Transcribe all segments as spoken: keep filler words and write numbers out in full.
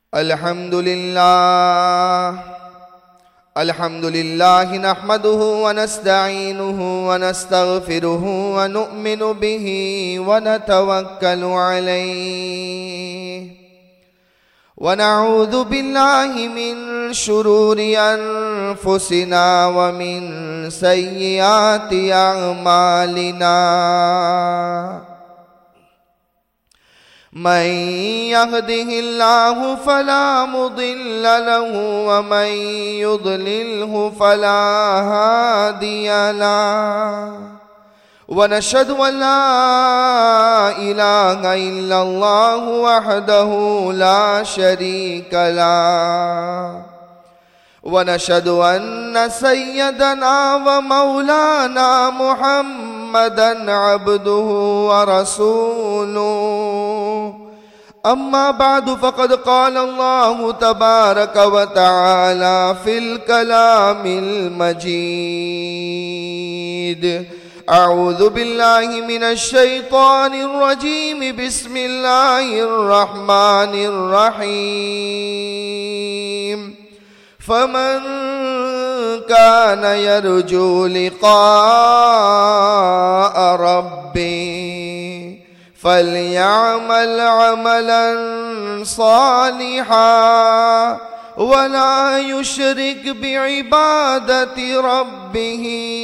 الحمد لله الحمد لله نحمده ونستعينه ونستغفره ونؤمن به ونتوكل عليه ونعوذ بالله من شرور أنفسنا ومن سيئات أعمالنا من يهده الله فلا مضل له ومن يضلله فلا هادي له ونشهد أن لا إله إلا الله وحده لا شريك له ونشهد أن سيدنا ومولانا محمدًا عبده ورسوله أما بعد فقد قال الله تبارك وتعالى في الكلام المجيد أعوذ بالله من الشيطان الرجيم بسم الله الرحمن الرحيم فمن كان يرجو لقاء ربه فليعمل عملا صالحا ولا يشرك بعبادة ربه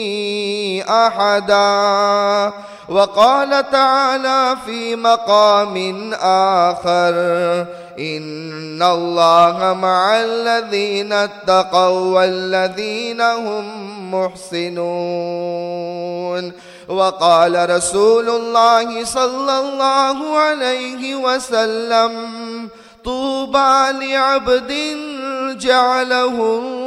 أحدا وقال تعالى في مقام آخر إن الله مع الذين اتقوا والذين هم محسنون وقال رسول الله صلى الله عليه وسلم طوبى لعبد جعله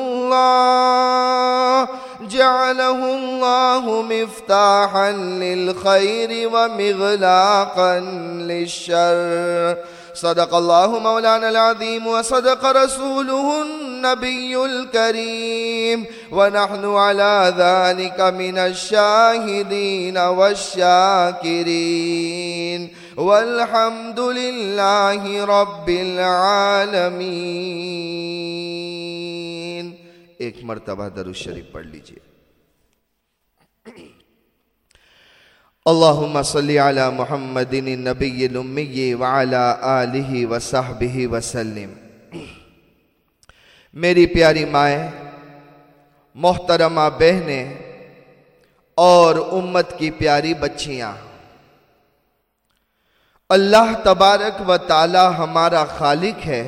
الله جعله الله مفتاحا للخير ومغلاقا للشر صدق الله مولانا العظيم وصدق رسوله النبي الكريم ونحن على ذلك من الشاهدين والشاكرين والحمد لله رب العالمين. ایک مرتبہ درود شریف پڑھ لیجئے. اللہم صلی علی محمد النبی الامی وعلی آلہ وصحبہ وسلم. میری پیاری مائیں، محترمہ بہنیں اور امت کی پیاری بچیاں، اللہ تبارک و تعالی ہمارا خالق ہے.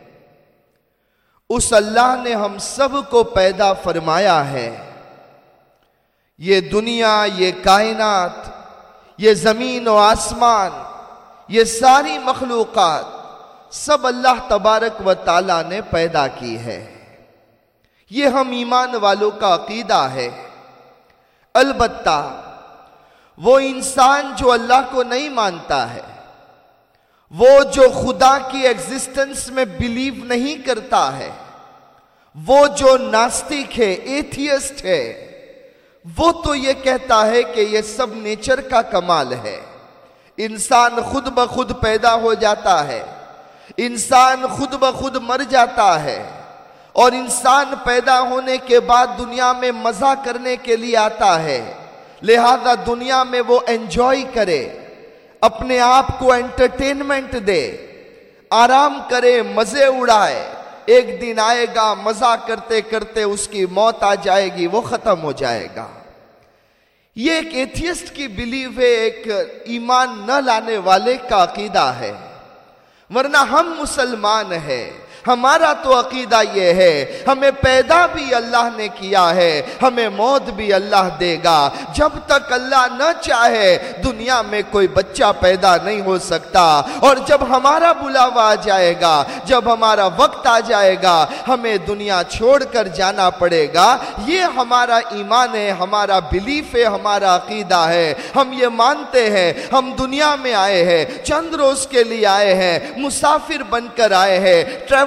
اس اللہ نے ہم سب کو پیدا فرمایا ہے. یہ دنیا، یہ کائنات، یہ زمین و آسمان، یہ ساری مخلوقات سب اللہ تبارک و تعالی نے پیدا کی ہے. یہ ہم ایمان والوں کا عقیدہ ہے. البتہ وہ انسان جو اللہ کو نہیں مانتا ہے، وہ جو خدا کی ایگزسٹنس میں بیلیو نہیں کرتا ہے، وہ جو ناستک ہے، ایتھیسٹ ہے، وہ تو یہ کہتا ہے کہ یہ سب نیچر کا کمال ہے. انسان خود بخود پیدا ہو جاتا ہے، انسان خود بخود مر جاتا ہے، اور انسان پیدا ہونے کے بعد دنیا میں مزہ کرنے کے لیے آتا ہے. لہذا دنیا میں وہ انجوائے کرے، اپنے آپ کو انٹرٹینمنٹ دے، آرام کرے، مزے اڑائے. ایک دن آئے گا مزہ کرتے کرتے اس کی موت آ جائے گی، وہ ختم ہو جائے گا. یہ ایک ایتھیسٹ کی بیلیو ہے، ایک ایمان نہ لانے والے کا عقیدہ ہے. ورنہ ہم مسلمان ہیں، ہمارا تو عقیدہ یہ ہے ہمیں پیدا بھی اللہ نے کیا ہے، ہمیں موت بھی اللہ دے گا. جب تک اللہ نہ چاہے دنیا میں کوئی بچہ پیدا نہیں ہو سکتا، اور جب ہمارا بلاوا آ جائے گا، جب ہمارا وقت آ جائے گا، ہمیں دنیا چھوڑ کر جانا پڑے گا. یہ ہمارا ایمان ہے، ہمارا بلیف ہے، ہمارا عقیدہ ہے. ہم یہ مانتے ہیں ہم دنیا میں آئے ہیں، چند روز کے لیے آئے ہیں، مسافر بن کر آئے ہیں، ٹریول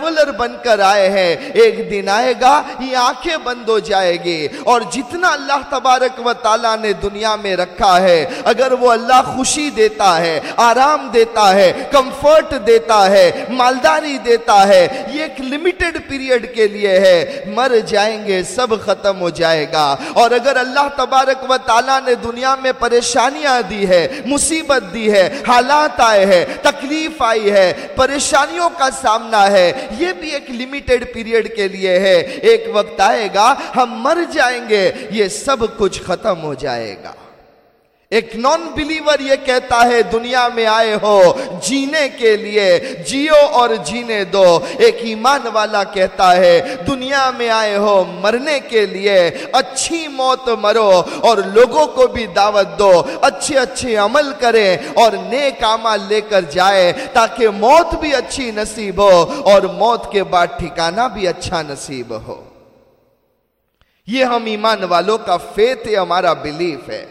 ट्रैवलर बनकर आए हैं, एक दिन आएगा ये आंखें बंद हो जाएगी और जितना अल्लाह तबारक व ताला ने दुनिया में रखा है, अगर वो अल्लाह खुशी देता है, आराम देता है, कंफर्ट देता है, मालदारी देता है, ये एक लिमिटेड पीरियड के लिए है, मर जाएंगे सब खत्म हो जाएगा। और अगर अल्लाह तबारक व ताला ने दुनिया में परेशानियां दी है, मुसीबत दी है, हालात आए हैं, तकलीफ आई है, परेशानियों का सामना है, ये भी एक लिमिटेड पीरियड के लिए है। एक वक्त आएगा हम मर जाएंगे, ये सब कुछ खत्म हो जाएगा। एक नॉन बिलीवर ये कहता है दुनिया में आए हो जीने के लिए, जियो और जीने दो। एक ईमान वाला कहता है दुनिया में आए हो मरने के लिए, अच्छी मौत मरो और लोगों को भी दावत दो, अच्छे अच्छे अमल करें और नेक अमाल लेकर जाए ताकि मौत भी अच्छी नसीब हो और मौत के बाद ठिकाना भी अच्छा नसीब हो। ये हम ईमान वालों का फेथ है, हमारा बिलीफ है।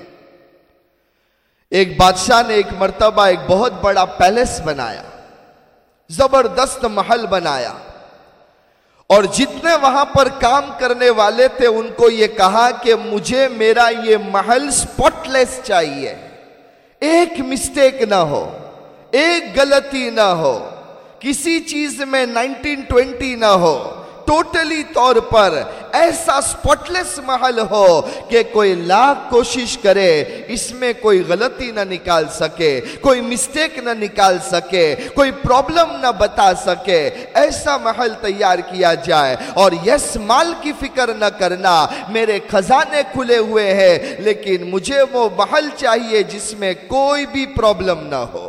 एक बादशाह ने एक मर्तबा एक बहुत बड़ा पैलेस बनाया, जबरदस्त महल बनाया और जितने वहां पर काम करने वाले थे उनको ये कहा कि मुझे मेरा ये महल स्पॉटलेस चाहिए, एक मिस्टेक ना हो, एक गलती ना हो, किसी चीज में नाइनटीन ट्वेंटी ना हो, टोटली तौर पर ऐसा स्पॉटलेस महल हो कि कोई लाख कोशिश करे इसमें कोई गलती ना निकाल सके, कोई मिस्टेक ना निकाल सके, कोई प्रॉब्लम ना बता सके। ऐसा महल तैयार किया जाए और यस माल की फिक्र न करना, मेरे खजाने खुले हुए हैं लेकिन मुझे वो महल चाहिए जिसमें कोई भी प्रॉब्लम ना हो।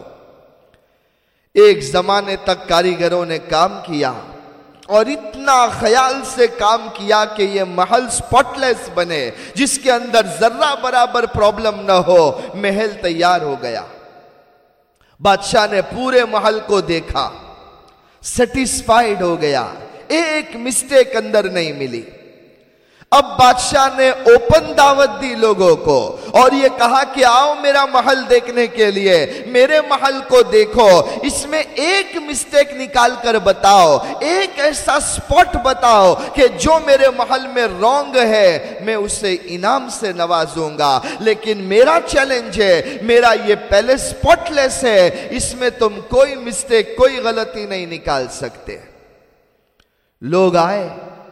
एक जमाने तक कारीगरों ने काम किया और इतना ख्याल से काम किया कि ये महल स्पॉटलेस बने, जिसके अंदर जर्रा बराबर प्रॉब्लम न हो। महल तैयार हो गया, बादशाह ने पूरे महल को देखा, सेटिस्फाइड हो गया, एक मिस्टेक अंदर नहीं मिली। अब बादशाह ने ओपन दावत दी लोगों को और ये कहा कि आओ मेरा महल देखने के लिए, मेरे महल को देखो, इसमें एक मिस्टेक निकाल कर बताओ, एक ऐसा स्पॉट बताओ कि जो मेरे महल में रॉन्ग है, मैं उसे इनाम से नवाजूंगा। लेकिन मेरा चैलेंज है, मेरा ये पैलेस स्पॉटलेस है, इसमें तुम कोई मिस्टेक, कोई गलती नहीं निकाल सकते। लोग आए,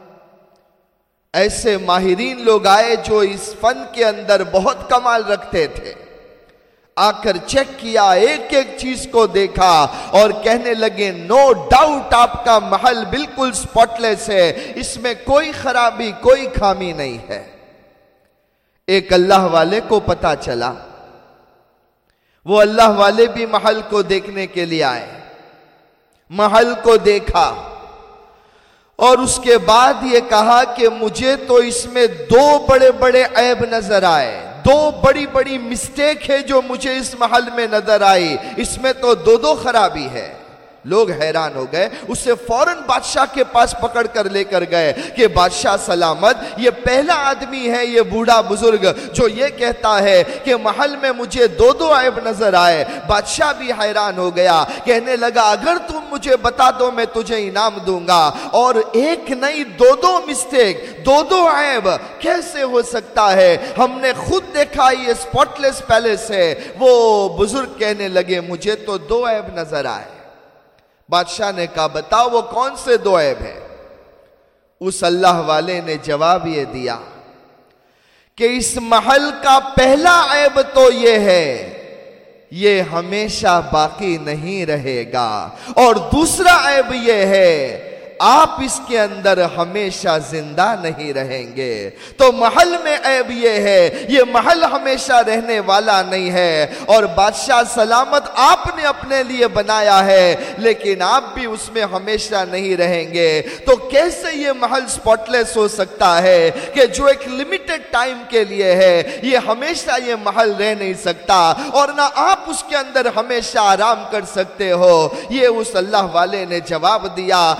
ऐसे माहिरीन लोग आए जो इस फन के अंदर बहुत कमाल रखते थे। आकर चेक किया, एक एक चीज को देखा और कहने लगे नो डाउट आपका महल बिल्कुल स्पॉटलेस है, इसमें कोई खराबी, कोई खामी नहीं है। एक अल्लाह वाले को पता चला, वो अल्लाह वाले भी महल को देखने के लिए आए, महल को देखा और उसके बाद ये कहा कि मुझे तो इसमें दो बड़े बड़े ऐब नजर आए, दो बड़ी बड़ी मिस्टेक है जो मुझे इस महल में नजर आई, इसमें तो दो दो खराबी है। लोग हैरान हो गए, उसे फौरन बादशाह के पास पकड़ कर लेकर गए कि बादशाह सलामत, ये पहला आदमी है, ये बूढ़ा बुजुर्ग जो ये कहता है कि महल में मुझे दो दो ऐब नजर आए। बादशाह भी हैरान हो गया, कहने लगा अगर तुम मुझे बता दो मैं तुझे इनाम दूंगा। और एक नहीं दो दो मिस्टेक, दो दो ऐब कैसे हो सकता है, हमने खुद देखा ये स्पॉटलेस पैलेस है। वो बुजुर्ग कहने लगे मुझे तो दो ऐब नजर आए। बादशाह ने कहा बताओ वो कौन से दो ऐब है। उस अल्लाह वाले ने जवाब ये दिया कि इस महल का पहला ऐब तो ये है, ये हमेशा बाकी नहीं रहेगा, और दूसरा ऐब ये है आप इसके अंदर हमेशा जिंदा नहीं रहेंगे। तो महल में ऐब ये है, ये महल हमेशा रहने वाला नहीं है। और बादशाह सलामत आपने अपने लिए बनाया है, लेकिन आप भी उसमें हमेशा नहीं रहेंगे। तो कैसे ये महल स्पॉटलेस हो सकता है कि जो एक लिमिटेड टाइम के लिए है, ये हमेशा ये महल रह नहीं सकता, और ना आप उसके अंदर हमेशा आराम कर सकते हो। ये उस अल्लाह वाले ने जवाब दिया, मेरी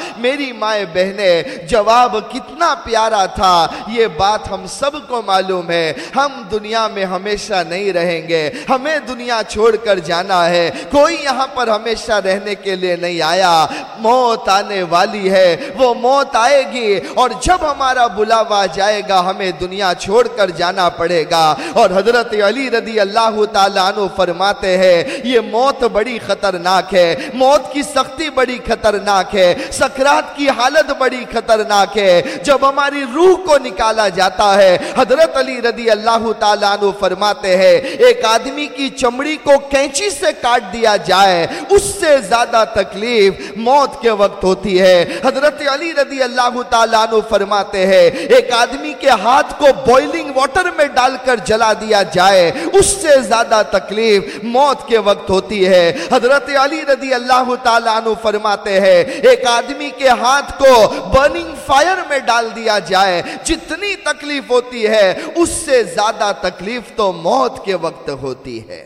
میری مائیں بہنیں جواب کتنا پیارا تھا یہ بات ہم سب کو معلوم ہے. ہم دنیا میں ہمیشہ نہیں رہیں گے, ہمیں دنیا چھوڑ کر جانا ہے, کوئی یہاں پر ہمیشہ رہنے کے لیے نہیں آیا. موت آنے والی ہے, وہ موت آئے گی اور جب ہمارا بلاوا جائے گا ہمیں دنیا چھوڑ کر جانا پڑے گا. اور حضرت علی رضی اللہ تعالیٰ عنہ فرماتے ہیں یہ موت بڑی خطرناک ہے, موت کی سختی بڑی خطرناک ہے, سکرات کی حالت بڑی خطرناک ہے. جب ہماری روح کو نکالا جاتا ہے حضرت علی رضی اللہ تعالیٰ عنہ فرماتے ہیں ایک آدمی کی چمڑی کو کینچی سے کاٹ دیا جائے اس سے زیادہ تکلیف موت کے وقت ہوتی ہے. حضرت علی رضی اللہ تعالیٰ عنہ فرماتے ہیں ایک آدمی کے ہاتھ کو بوائلنگ واٹر میں ڈال کر جلا دیا جائے اس سے زیادہ تکلیف موت کے وقت ہوتی ہے. حضرت علی رضی اللہ تعالیٰ عنہ فرماتے ہیں ایک آدمی کے ہاتھ کو برننگ فائر میں ڈال دیا جائے جتنی تکلیف ہوتی ہے اس سے زیادہ تکلیف تو موت کے وقت ہوتی ہے.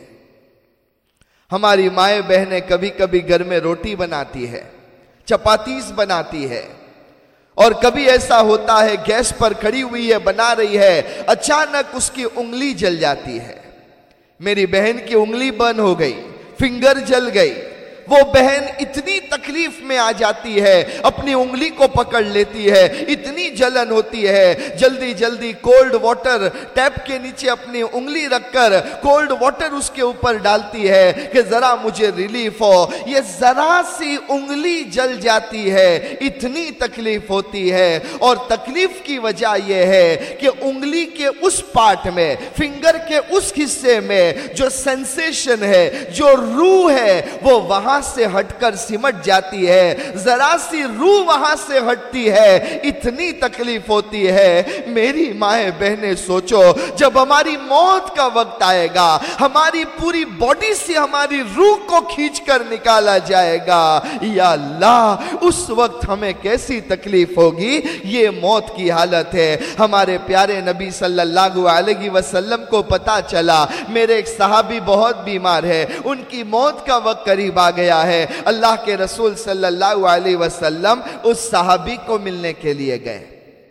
ہماری مائیں بہنیں کبھی کبھی گھر میں روٹی بناتی ہے, چپاتیز بناتی ہے, اور کبھی ایسا ہوتا ہے گیس پر کھڑی ہوئی ہے بنا رہی ہے, اچانک اس کی انگلی جل جاتی ہے. میری بہن کی انگلی برن ہو گئی, فنگر جل گئی. وہ بہن اتنی تکلیف میں آ جاتی ہے, اپنی انگلی کو پکڑ لیتی ہے, اتنی جلن ہوتی ہے, جلدی جلدی کولڈ واٹر ٹیپ کے نیچے اپنی انگلی رکھ کر کولڈ واٹر اس کے اوپر ڈالتی ہے کہ ذرا مجھے ریلیف ہو. یہ ذرا سی انگلی جل جاتی ہے, اتنی تکلیف ہوتی ہے. اور تکلیف کی وجہ یہ ہے کہ انگلی کے اس پارٹ میں, فنگر کے اس حصے میں جو سینسیشن ہے, جو روح ہے, وہ وہاں سے ہٹ کر سمٹ جاتی ہے. ذرا سی روح وہاں سے ہٹتی ہے, اتنی تکلیف ہوتی ہے. میری مائیں بہنیں سوچو جب ہماری موت کا وقت آئے گا, ہماری پوری باڈی سے ہماری روح کو کھینچ کر نکالا جائے گا, یا اللہ اس وقت ہمیں کیسی تکلیف ہوگی. یہ موت کی حالت ہے. ہمارے پیارے نبی صلی اللہ علیہ وسلم کو پتا چلا میرے ایک صحابی بہت بیمار ہے, ان کی موت کا وقت قریب آ گیا ہے. اللہ کے رسول صلی اللہ علیہ وسلم اس صحابی کو ملنے کے لیے گئے.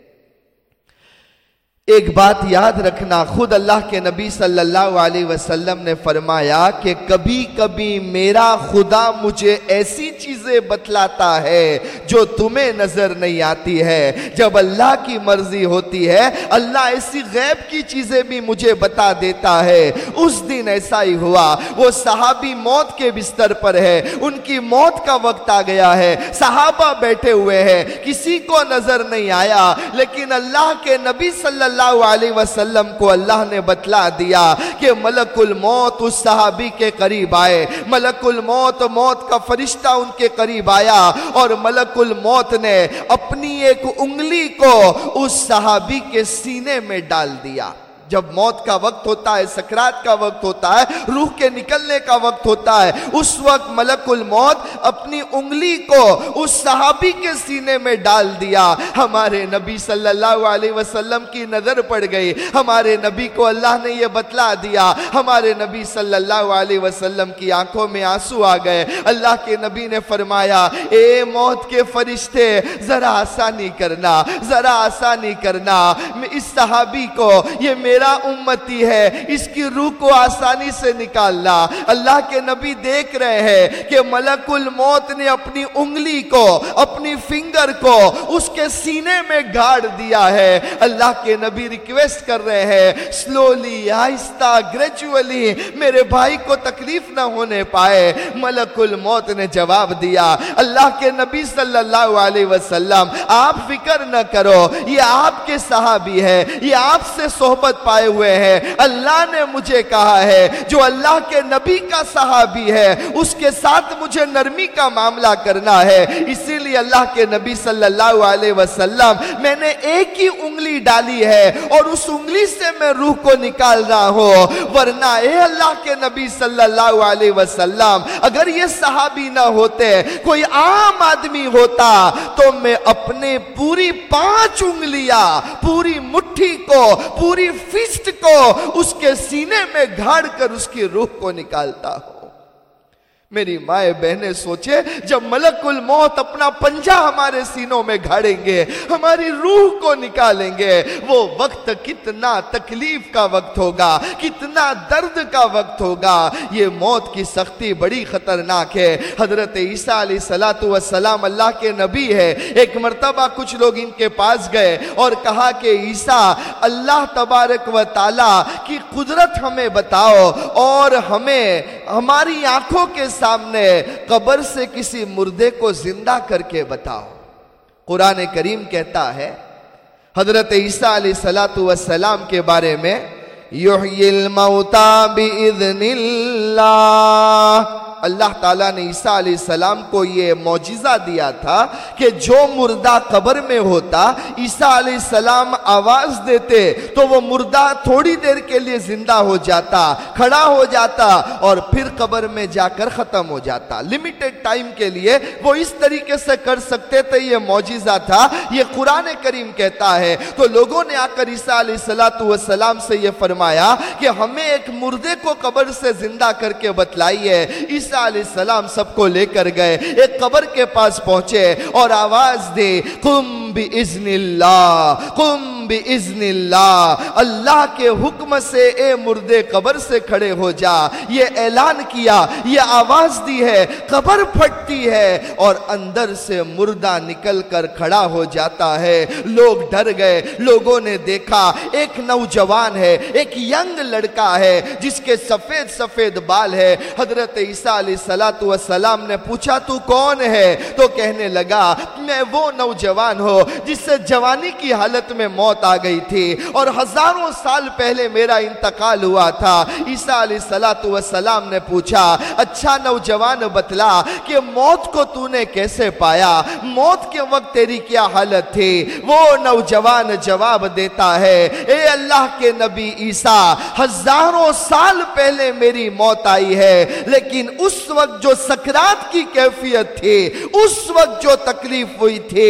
ایک بات یاد رکھنا, خود اللہ کے نبی صلی اللہ علیہ وسلم نے فرمایا کہ کبھی کبھی میرا خدا مجھے ایسی چیزیں بتلاتا ہے جو تمہیں نظر نہیں آتی ہے. جب اللہ کی مرضی ہوتی ہے اللہ ایسی غیب کی چیزیں بھی مجھے بتا دیتا ہے. اس دن ایسا ہی ہوا, وہ صحابی موت کے بستر پر ہے, ان کی موت کا وقت آ گیا ہے, صحابہ بیٹھے ہوئے ہیں, کسی کو نظر نہیں آیا, لیکن اللہ کے نبی صلی اللہ علیہ وسلم کو اللہ نے بتلا دیا کہ ملک الموت اس صحابی کے قریب آئے. ملک الموت, موت کا فرشتہ ان کے قریب آیا اور ملک الموت نے اپنی ایک انگلی کو اس صحابی کے سینے میں ڈال دیا. جب موت کا وقت ہوتا ہے, سکرات کا وقت ہوتا ہے, روح کے نکلنے کا وقت ہوتا ہے, اس وقت ملک الموت اپنی انگلی کو اس صحابی کے سینے میں ڈال دیا. ہمارے نبی صلی اللہ علیہ وسلم کی نظر پڑ گئی, ہمارے نبی کو اللہ نے یہ بتلا دیا. ہمارے نبی صلی اللہ علیہ وسلم کی آنکھوں میں آنسو آ گئے. اللہ کے نبی نے فرمایا اے موت کے فرشتے ذرا آسانی کرنا, ذرا آسانی کرنا, اس صحابی کو, یہ میرا میرا امتی ہے, اس کی روح کو آسانی سے نکالنا. اللہ کے نبی دیکھ رہے ہیں کہ ملک الموت نے اپنی انگلی کو, اپنی فنگر کو اس کے سینے میں گاڑ دیا ہے. اللہ کے نبی ریکویسٹ کر رہے ہیں سلولی, آہستہ, گریجولی, میرے بھائی کو تکلیف نہ ہونے پائے. ملک الموت نے جواب دیا, اللہ کے نبی صلی اللہ علیہ وسلم آپ فکر نہ کرو, یہ آپ کے صحابی ہے, یہ آپ سے صحبت پائے ہوئے ہیں. اللہ نے مجھے کہا ہے جو اللہ کے نبی کا صحابی ہے اس کے ساتھ مجھے نرمی کا معاملہ کرنا ہے. اسی لیے اللہ کے نبی صلی اللہ علیہ وسلم میں نے ایک ہی انگلی ڈالی ہے اور اس انگلی سے میں روح کو نکال رہا ہوں. ورنہ اے اللہ کے نبی صلی اللہ علیہ وسلم اگر یہ صحابی نہ ہوتے, کوئی عام آدمی ہوتا, تو میں اپنے پوری پانچ انگلیاں, پوری مٹھی کو, پوری فسٹ کو اس کے سینے میں گھاڑ کر اس کی روح کو نکالتا ہوں. मेरी माए बहनें सोचे, जब मलकुल मौत अपना पंजा हमारे सीनों में गाड़ेंगे, हमारी रूह को निकालेंगे, वो वक्त कितना तकलीफ का वक्त होगा, कितना दर्द का वक्त होगा। ये मौत की सख्ती बड़ी खतरनाक है। हजरत ईसा अलैहिस्सलातु वस्सलाम अल्लाह के नबी है। एक मर्तबा कुछ लोग इनके पास गए और कहा कि ईसा, अल्लाह तबारक व ताला की कुदरत हमें बताओ और हमें हमारी आंखों के सामने कब्र से किसी मुर्दे को जिंदा करके बताओ। कुरान करीम कहता है हजरत ईसा अलैहिस्सलातु वस्सलाम के बारे में, युहयिल मौता बिइज़्निल्लाह, अल्लाह ताला ने ईसा अलैहिस्सलाम को ये मौजिज़ा दिया था कि जो मुर्दा कब्र में होता, ईसा अलैहिस्सलाम आवाज देते तो वो मुर्दा थोड़ी देर के लिए जिंदा हो जाता, खड़ा हो जाता और फिर कब्र में जाकर खत्म हो जाता। लिमिटेड टाइम के लिए वो इस तरीके से कर सकते थे। ये मौजिज़ा था, ये कुरान करीम कहता है। तो लोगों ने आकर ईसा अलैहिस्सलातु वस्सलाम से ये फरमाया कि हमें एक मुर्दे को कब्र से जिंदा करके बतलाइए। ईसा अलैहिस्सलाम सबको लेकर गए, एक कब्र के पास पहुंचे और आवाज दी, कुम बिइज़्निल्लाह, कुम बिइज़्निल्लाह, अल्लाह के हुक्म से ए मुर्दे कब्र से खड़े हो जा। ये ऐलान किया, ये आवाज दी है, कब्र फटती है और अंदर से मुर्दा निकल कर खड़ा हो जाता है। लोग डर गए। लोगों ने देखा एक नौजवान है, एक यंग लड़का है जिसके सफेद सफेद बाल है। हजरत ईसा अलैहिस्सलातु वस्सलाम ने पूछा, तू कौन है? तो कहने लगा, मैं वो नौजवान हूं जिससे जवानी की हालत में मौत आ गई थी और हजारों साल पहले मेरा इंतकाल हुआ था। ईसा अलैहिस्सलातु वस्सलाम ने पूछा, अच्छा नौजवान बतला कि मौत को तूने कैसे पाया, मौत के वक्त तेरी क्या हालत थी? वो नौजवान जवाब देता है, ए अल्लाह के नबी ईसा, हजारों साल पहले मेरी मौत आई है, लेकिन उस वक्त जो सकरात की कैफियत थी, उस वक्त जो तकलीफ हुई थी,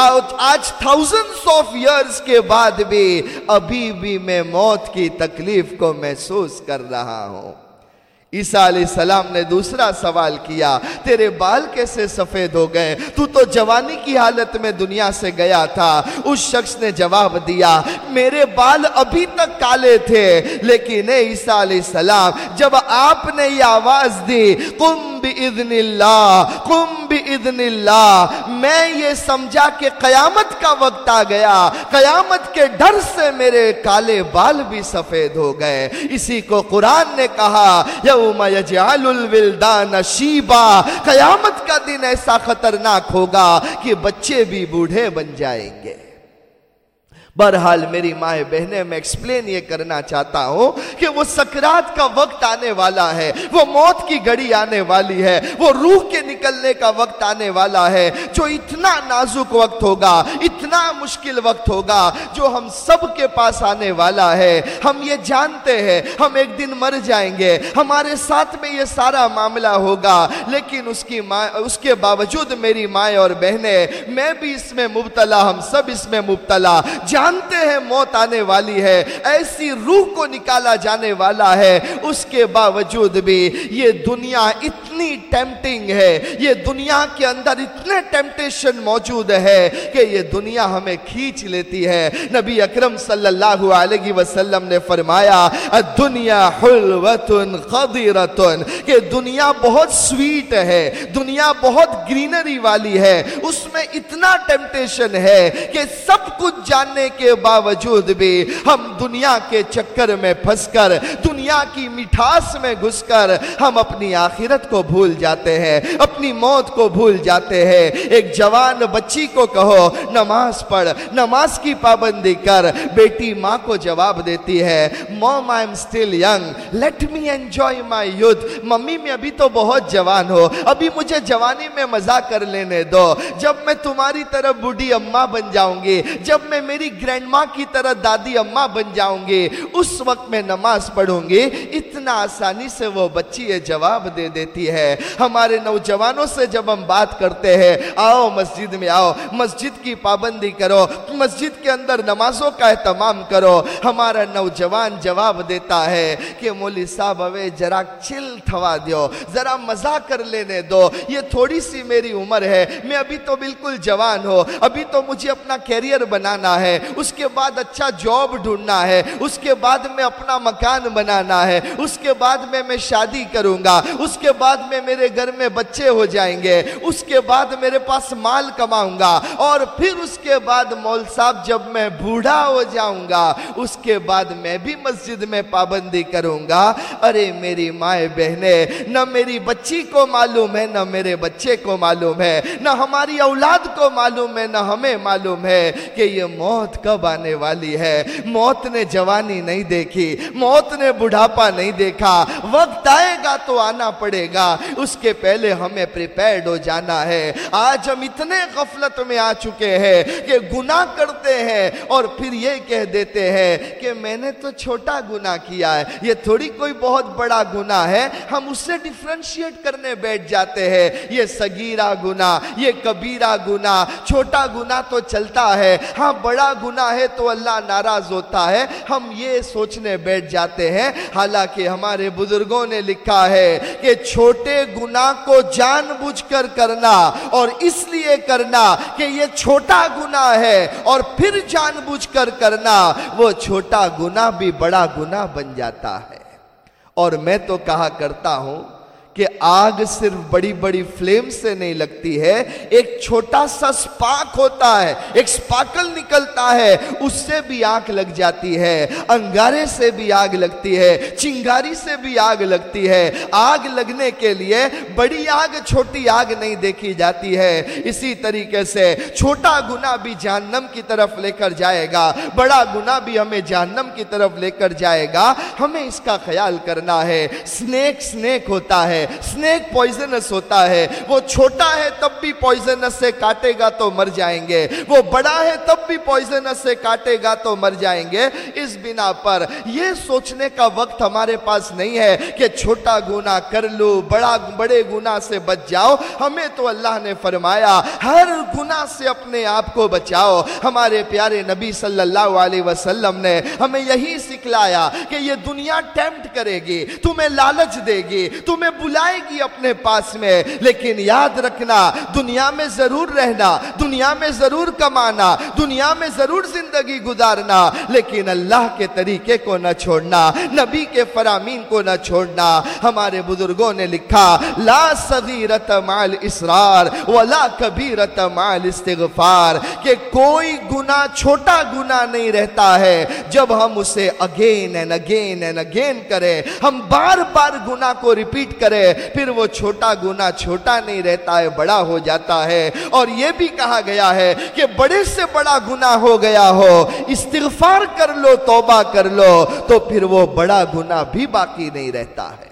आज थाउजेंड्स ऑफ इयर्स के बाद भी अभी भी मैं मौत की तकलीफ को महसूस कर रहा हूं। ईसा अलैहिस्सलाम ने दूसरा सवाल किया, तेरे बाल कैसे सफेद हो गए? तू तो जवानी की हालत में दुनिया से गया था। उस शख्स ने जवाब दिया, मेरे बाल अभी तक काले थे, लेकिन ईसा अलैहिस्सलाम जब आपने ये आवाज दी, कुम बिइज़्निल्लाह, कुम बिइज़्निल्लाह, मैं ये समझा कि कयामत का वक्त आ गया। कयामत के डर से मेरे काले बाल भी सफेद हो गए। इसी को कुरान ने कहा, यौम यजअलुल विल्दान शीबा, कयामत का दिन ऐसा खतरनाक होगा कि बच्चे भी बूढ़े बन जाएंगे। बहरहाल मेरी माए बहनें, मैं एक्सप्लेन ये करना चाहता हूं कि वो सकरात का वक्त आने वाला है, वो मौत की घड़ी आने वाली है, वो रूह के निकलने का वक्त आने वाला है, जो इतना नाजुक वक्त होगा, इतना मुश्किल वक्त होगा, जो हम सब के पास आने वाला है। हम ये जानते हैं हम एक दिन मर जाएंगे, हमारे साथ में ये सारा मामला होगा, लेकिन उसकी माँ, उसके बावजूद मेरी माए और बहनें, मैं भी इसमें मुब्तला, हम सब इसमें मुब्तला, जानते हैं मौत आने वाली है, ऐसी रूह को निकाला जाने वाला है, उसके बावजूद भी ये दुनिया इतनी टेम्पटिंग है, ये दुनिया के अंदर इतने टेम्पटेशन मौजूद है कि ये दुनिया हमें खींच लेती है। नबी अकरम सल्लल्लाहु अलैहि वसल्लम ने फरमाया, दुनिया हुल्वतुन खदीरतुन, कि दुनिया बहुत स्वीट है, दुनिया बहुत ग्रीनरी वाली है, उसमें इतना टेम्पटेशन है कि सब कुछ जानने के बावजूद भी हम दुनिया के चक्कर में फंसकर, दुनिया की मिठास में घुसकर हम अपनी आखिरत को भूल जाते हैं, अपनी मौत को भूल जाते हैं। एक जवान बच्ची को कहो नमाज पढ़, नमाज की पाबंदी कर, बेटी माँ को जवाब देती है, mom I am still young, let me enjoy my youth, मम्मी मैं अभी तो बहुत जवान हो, अभी मुझे जवानी में मजा कर लेने दो, जब मैं तुम्हारी तरह बूढ़ी अम्मा बन जाऊंगी, जब मैं मेरी ग्रैंड माँ की तरह दादी अम्मा बन जाऊंगी, उस वक्त मैं नमाज पढ़ूंगी। इतना इतना आसानी से वो बच्ची ये जवाब दे देती है। हमारे नौजवानों से जब हम बात करते हैं, आओ मस्जिद में आओ, मस्जिद की पाबंदी करो, मस्जिद के अंदर नमाजों का एहतमाम करो, हमारा नौजवान जवाब देता है कि मौली साहब हवे जरा चिल थवा दो, जरा मजा कर लेने दो, ये थोड़ी सी मेरी उम्र है, मैं अभी तो बिल्कुल जवान हो, अभी तो मुझे अपना कैरियर बनाना है, उसके बाद अच्छा जॉब ढूंढना है, उसके बाद में अपना मकान बनाना है, उसके बाद में मैं शादी करूंगा, उसके बाद में मेरे घर में बच्चे हो जाएंगे, उसके बाद मेरे पास माल कमाऊंगा, और फिर उसके बाद मौल साहब जब मैं बूढ़ा हो जाऊंगा उसके बाद मैं भी मस्जिद में पाबंदी करूंगा। अरे मेरी माए बहने, न मेरी बच्ची को मालूम है, न मेरे बच्चे को मालूम है, न हमारी औलाद को मालूम है, न हमें मालूम है कि ये मौत कब आने वाली है। मौत ने जवानी नहीं देखी, मौत ने बुढ़ापा नहीं देखा, वक्त आएगा तो आना पड़ेगा, उसके पहले हमें प्रिपेयर्ड हो जाना है। आज हम इतने गफलत में आ चुके हैं कि गुनाह करते हैं और फिर ये कह देते हैं कि मैंने तो छोटा गुनाह किया है, ये थोड़ी कोई बहुत बड़ा गुनाह है, हम उससे डिफरेंशिएट करने बैठ जाते हैं। ये सगीरा गुनाह, ये कबीरा गुनाह, छोटा गुनाह तो चलता है, हाँ बड़ा गुनाह है तो अल्लाह नाराज होता है, हम ये सोचने बैठ जाते हैं। हालांकि हमारे बुजुर्गों ने लिखा है कि छोटे गुनाह को जानबूझकर करना और इसलिए करना कि ये छोटा गुनाह है और फिर जानबूझकर करना, वो छोटा गुनाह भी बड़ा गुनाह बन जाता है। और मैं तो कहा करता हूं कि आग सिर्फ बड़ी बड़ी फ्लेम से नहीं लगती है, एक छोटा सा स्पार्क होता है, एक स्पार्कल निकलता है, उससे भी आग लग जाती है, अंगारे से भी आग लगती है, चिंगारी से भी आग लगती है। आग लगने के लिए बड़ी आग छोटी आग नहीं देखी जाती है। इसी तरीके से छोटा गुनाह भी जहन्नम की तरफ लेकर जाएगा, बड़ा गुनाह भी हमें जहन्नम की तरफ लेकर जाएगा। हमें इसका ख्याल करना है। स्नेक स्नेक होता है, स्नेक पॉइजनस होता है, वो छोटा है तब भी पॉइजनस से काटेगा तो मर जाएंगे, वो बड़ा है तब भी पॉइजनस से काटेगा तो मर जाएंगे। इस बिना पर ये सोचने का वक्त हमारे पास नहीं है कि छोटा गुनाह कर लो, बड़ा बड़े गुनाह से बच जाओ। हमें तो अल्लाह ने फरमाया हर गुनाह से अपने आप को बचाओ। हमारे प्यारे नबी सल्लल्लाहु अलैहि वसल्लम ने हमें यही सिखलाया कि ये दुनिया टेम्प्ट करेगी, तुम्हें लालच देगी, तुम्हें बुलाएगी अपने पास में, लेकिन याद रखना दुनिया में जरूर रहना, दुनिया में जरूर कमाना, दुनिया में जरूर जिंदगी गुजारना, लेकिन अल्लाह के तरीके को न छोड़ना, नबी के फरामीन को न छोड़ना। हमारे बुजुर्गों ने लिखा ला सगीरत माल इसरार वला कबीरत माल इस्तिगफार, कि कोई गुनाह छोटा गुनाह नहीं रहता है जब हम उसे again and again and again करें, हम बार बार गुनाह को रिपीट करें, फिर वो छोटा गुनाह छोटा नहीं रहता है, बड़ा हो जाता है। और यह भी कहा गया है कि बड़े से बड़ा गुनाह हो गया हो, इस्तिगफार कर लो, तौबा कर लो, तो फिर वो बड़ा गुनाह भी बाकी नहीं रहता है।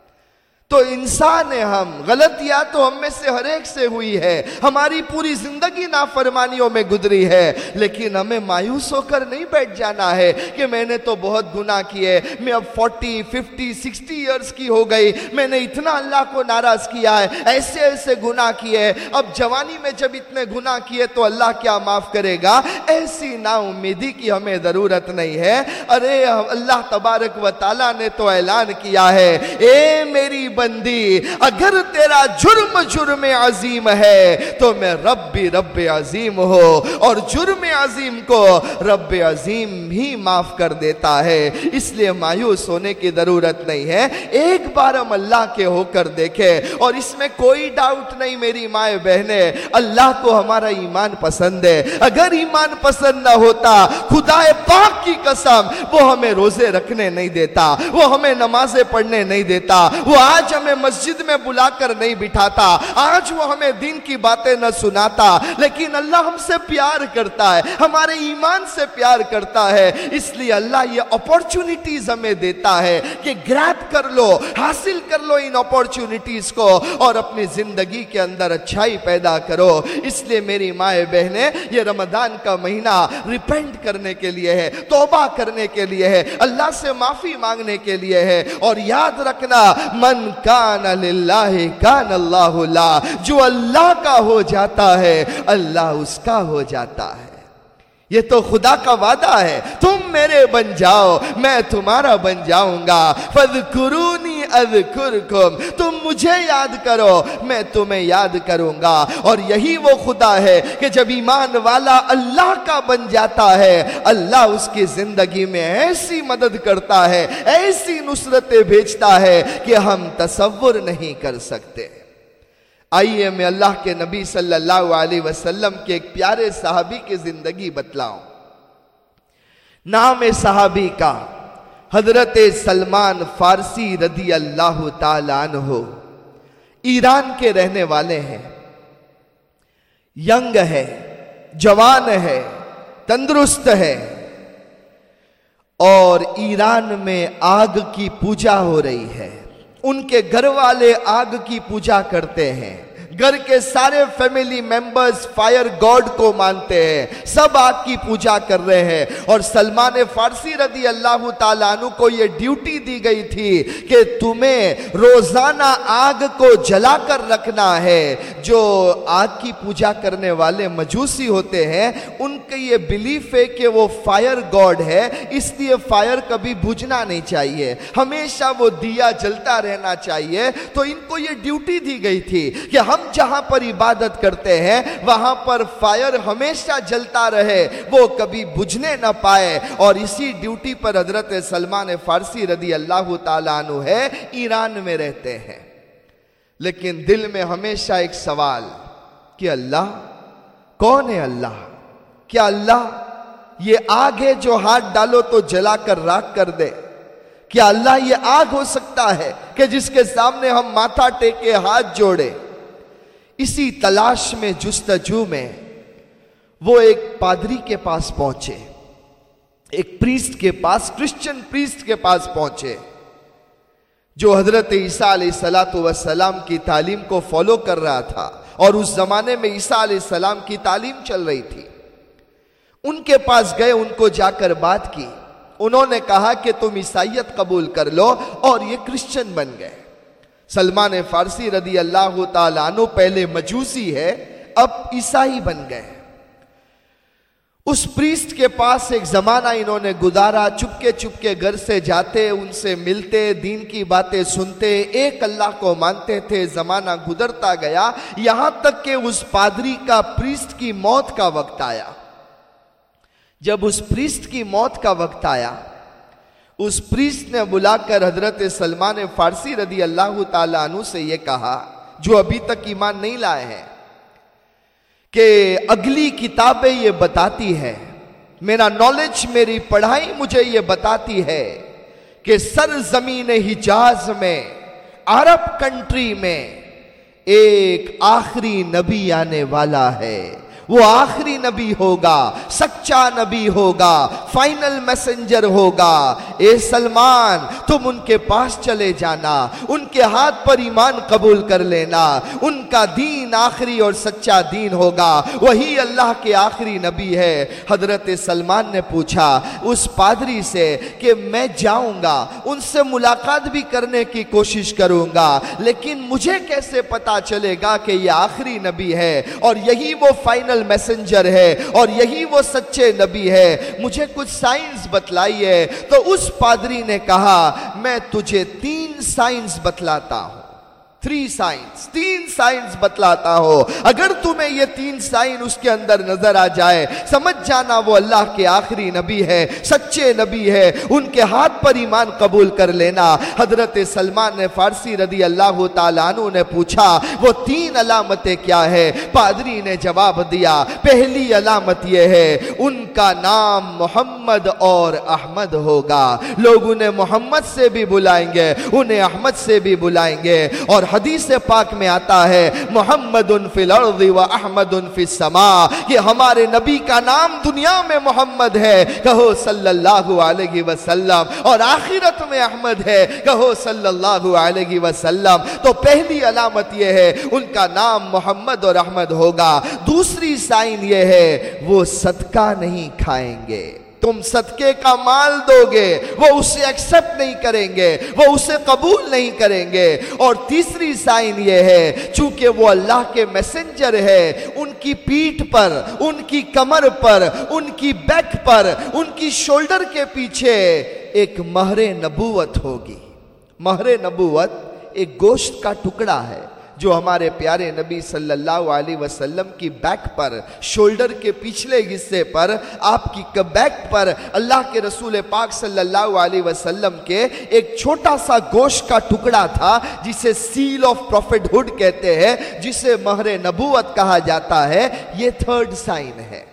तो इंसान है हम, गलतियां तो हम में से हर एक से हुई है, हमारी पूरी जिंदगी नाफरमानियों में गुजरी है, लेकिन हमें मायूस होकर नहीं बैठ जाना है कि मैंने तो बहुत गुनाह किए, मैं अब चालीस, पचास, साठ इयर्स की हो गई, मैंने इतना अल्लाह को नाराज किया है, ऐसे ऐसे गुनाह किए, अब जवानी में जब इतने गुनाह किए तो अल्लाह क्या माफ करेगा। ऐसी नाउम्मीदी की हमें जरूरत नहीं है। अरे अल्लाह तबारक व तआला ने तो ऐलान किया है, ए मेरी बंदी, अगर तेरा जुर्म जुर्म अजीम है तो मैं रब भी रब अजीम हो, और जुर्म अजीम को रब अजीम ही माफ कर देता है। इसलिए मायूस होने की जरूरत नहीं है। एक बार हम अल्लाह के होकर देखें, और इसमें कोई डाउट नहीं मेरी माए बहने, अल्लाह को हमारा ईमान पसंद है। अगर ईमान पसंद ना होता, खुदाए पाक की कसम, वो हमें रोजे रखने नहीं देता, वो हमें नमाजें पढ़ने नहीं देता, वो आज हमें मस्जिद में बुला کر نہیں بٹھاتا، آج وہ ہمیں دین کی باتیں نہ سناتا، لیکن اللہ ہم سے پیار کرتا ہے، ہمارے ایمان سے پیار کرتا ہے، اس لیے اللہ یہ اپورچونٹیز ہمیں دیتا ہے کہ گریب کر لو، حاصل کر لو ان اپورچونٹیز کو اور اپنی زندگی کے اندر اچھائی پیدا کرو۔ اس لیے میری مائیں بہنیں، یہ رمضان کا مہینہ ریپینٹ کرنے کے لیے ہے، توبہ کرنے کے لیے ہے، اللہ سے معافی مانگنے کے لیے ہے، اور یاد رکھنا من کان للہ کان اللہ لا، جو اللہ کا ہو جاتا ہے اللہ اس کا ہو جاتا ہے۔ یہ تو خدا کا وعدہ ہے، تم میرے بن جاؤ میں تمہارا بن جاؤں گا، فاذکرونی اذکرکم، تم مجھے یاد کرو میں تمہیں یاد کروں گا۔ اور یہی وہ خدا ہے کہ جب ایمان والا اللہ کا بن جاتا ہے، اللہ اس کی زندگی میں ایسی مدد کرتا ہے، ایسی نصرتیں بھیجتا ہے کہ ہم تصور نہیں کر سکتے۔ آئیے میں اللہ کے نبی صلی اللہ علیہ وسلم کے ایک پیارے صحابی کی زندگی بتلاؤں۔ نام صحابی کا حضرت سلمان فارسی رضی اللہ تعالیٰ عنہ، ایران کے رہنے والے ہیں، ینگ ہے، جوان ہے، تندرست ہے، اور ایران میں آگ کی پوجا ہو رہی ہے۔ ان کے گھر والے آگ کی پوجا کرتے ہیں، گھر کے سارے فیملی ممبرز فائر گاڈ کو مانتے ہیں، سب آگ کی پوجا کر رہے ہیں، اور سلمان فارسی رضی اللہ تعالیٰ عنہ کو یہ ڈیوٹی دی گئی تھی کہ تمہیں روزانہ آگ کو جلا کر رکھنا ہے۔ جو آگ کی پوجا کرنے والے مجوسی ہوتے ہیں ان کے یہ بلیف ہے کہ وہ فائر گاڈ ہے، اس لیے فائر کبھی بجھنا نہیں چاہیے، ہمیشہ وہ دیا جلتا رہنا چاہیے۔ تو ان کو یہ ڈیوٹی دی گئی تھی کہ ہم جہاں پر عبادت کرتے ہیں وہاں پر فائر ہمیشہ جلتا رہے، وہ کبھی بجھنے نہ پائے، اور اسی ڈیوٹی پر حضرت سلمان فارسی رضی اللہ تعالیٰ عنہ ہے، ایران میں رہتے ہیں۔ لیکن دل میں ہمیشہ ایک سوال کہ اللہ کون ہے؟ اللہ کیا اللہ یہ آگ ہے جو ہاتھ ڈالو تو جلا کر راکھ کر دے؟ کیا اللہ یہ آگ ہو سکتا ہے کہ جس کے سامنے ہم ماتھا ٹیکے ہاتھ جوڑے؟ اسی تلاش میں، جستجو میں، وہ ایک پادری کے پاس پہنچے، ایک پریسٹ کے پاس، کرسچن پریسٹ کے پاس پہنچے جو حضرت عیسیٰ علیہ السلام کی تعلیم کو فالو کر رہا تھا، اور اس زمانے میں عیسیٰ علیہ السلام کی تعلیم چل رہی تھی۔ ان کے پاس گئے، ان کو جا کر بات کی، انہوں نے کہا کہ تم عیسائیت قبول کر لو، اور یہ کرسچن بن گئے۔ سلمان فارسی رضی اللہ تعالیٰ عنہ پہلے مجوسی ہے، اب عیسائی بن گئے۔ اس پریسٹ کے پاس ایک زمانہ انہوں نے گزارا، چپکے چپکے گھر سے جاتے، ان سے ملتے، دین کی باتیں سنتے، ایک اللہ کو مانتے تھے۔ زمانہ گزرتا گیا، یہاں تک کہ اس پادری کا، پریسٹ کی موت کا وقت آیا۔ جب اس پریسٹ کی موت کا وقت آیا، اس پریسٹ نے بلا کر حضرت سلمان فارسی رضی اللہ تعالیٰ عنہ سے یہ کہا، جو ابھی تک ایمان نہیں لائے ہیں، کہ اگلی کتابیں یہ بتاتی ہے، میرا نالج، میری پڑھائی مجھے یہ بتاتی ہے کہ سرزمین حجاز میں، عرب کنٹری میں ایک آخری نبی آنے والا ہے۔ وہ آخری نبی ہوگا، سچا نبی ہوگا، فائنل میسنجر ہوگا۔ اے سلمان، تم ان کے پاس چلے جانا، ان کے ہاتھ پر ایمان قبول کر لینا، ان کا دین آخری اور سچا دین ہوگا، وہی اللہ کے آخری نبی ہے۔ حضرت سلمان نے پوچھا اس پادری سے کہ میں جاؤں گا، ان سے ملاقات بھی کرنے کی کوشش کروں گا، لیکن مجھے کیسے پتا چلے گا کہ یہ آخری نبی ہے اور یہی وہ فائنل میسنجر ہے اور یہی وہ سچے نبی ہے؟ مجھے کچھ سائنس بتلائیے۔ تو اس پادری نے کہا میں تجھے تین سائنس بتلاتا ہوں، تھری سائنس، تین سائنس بتلاتا ہو، اگر تمہیں یہ تین سائن اس کے اندر نظر آ جائے، سمجھ جانا وہ اللہ کے آخری نبی ہے، سچے نبی ہے، ان کے ہاتھ پر ایمان قبول کر لینا۔ حضرت سلمان نے فارسی رضی اللہ تعالیٰ عنہ نے پوچھا وہ تین علامتیں کیا ہے؟ پادری نے جواب دیا پہلی علامت یہ ہے ان کا نام محمد اور احمد ہوگا، لوگ انہیں محمد سے بھی بلائیں گے، انہیں احمد سے بھی بلائیں گے، اور حدیث پاک میں آتا ہے محمد فی الارض و احمد فی السماء، کہ ہمارے نبی کا نام دنیا میں محمد ہے، کہو صلی اللہ علیہ وسلم، اور آخرت میں احمد ہے، کہو صلی اللہ علیہ وسلم۔ تو پہلی علامت یہ ہے ان کا نام محمد اور احمد ہوگا۔ دوسری سائن یہ ہے وہ صدقہ نہیں کھائیں گے، تم صدقے کا مال دو گے وہ اسے ایکسپٹ نہیں کریں گے، وہ اسے قبول نہیں کریں گے۔ اور تیسری سائن یہ ہے چونکہ وہ اللہ کے میسنجر ہے، ان کی پیٹھ پر، ان کی کمر پر، ان کی بیک پر، ان کی شولڈر کے پیچھے ایک مہر نبوت ہوگی۔ مہر نبوت ایک گوشت کا ٹکڑا ہے جو ہمارے پیارے نبی صلی اللہ علیہ وسلم کی بیک پر، شولڈر کے پچھلے حصے پر، آپ کی بیک پر اللہ کے رسول پاک صلی اللہ علیہ وسلم کے ایک چھوٹا سا گوشت کا ٹکڑا تھا جسے سیل آف پروفٹ ہوڈ کہتے ہیں، جسے مہر نبوت کہا جاتا ہے۔ یہ تھرڈ سائن ہے۔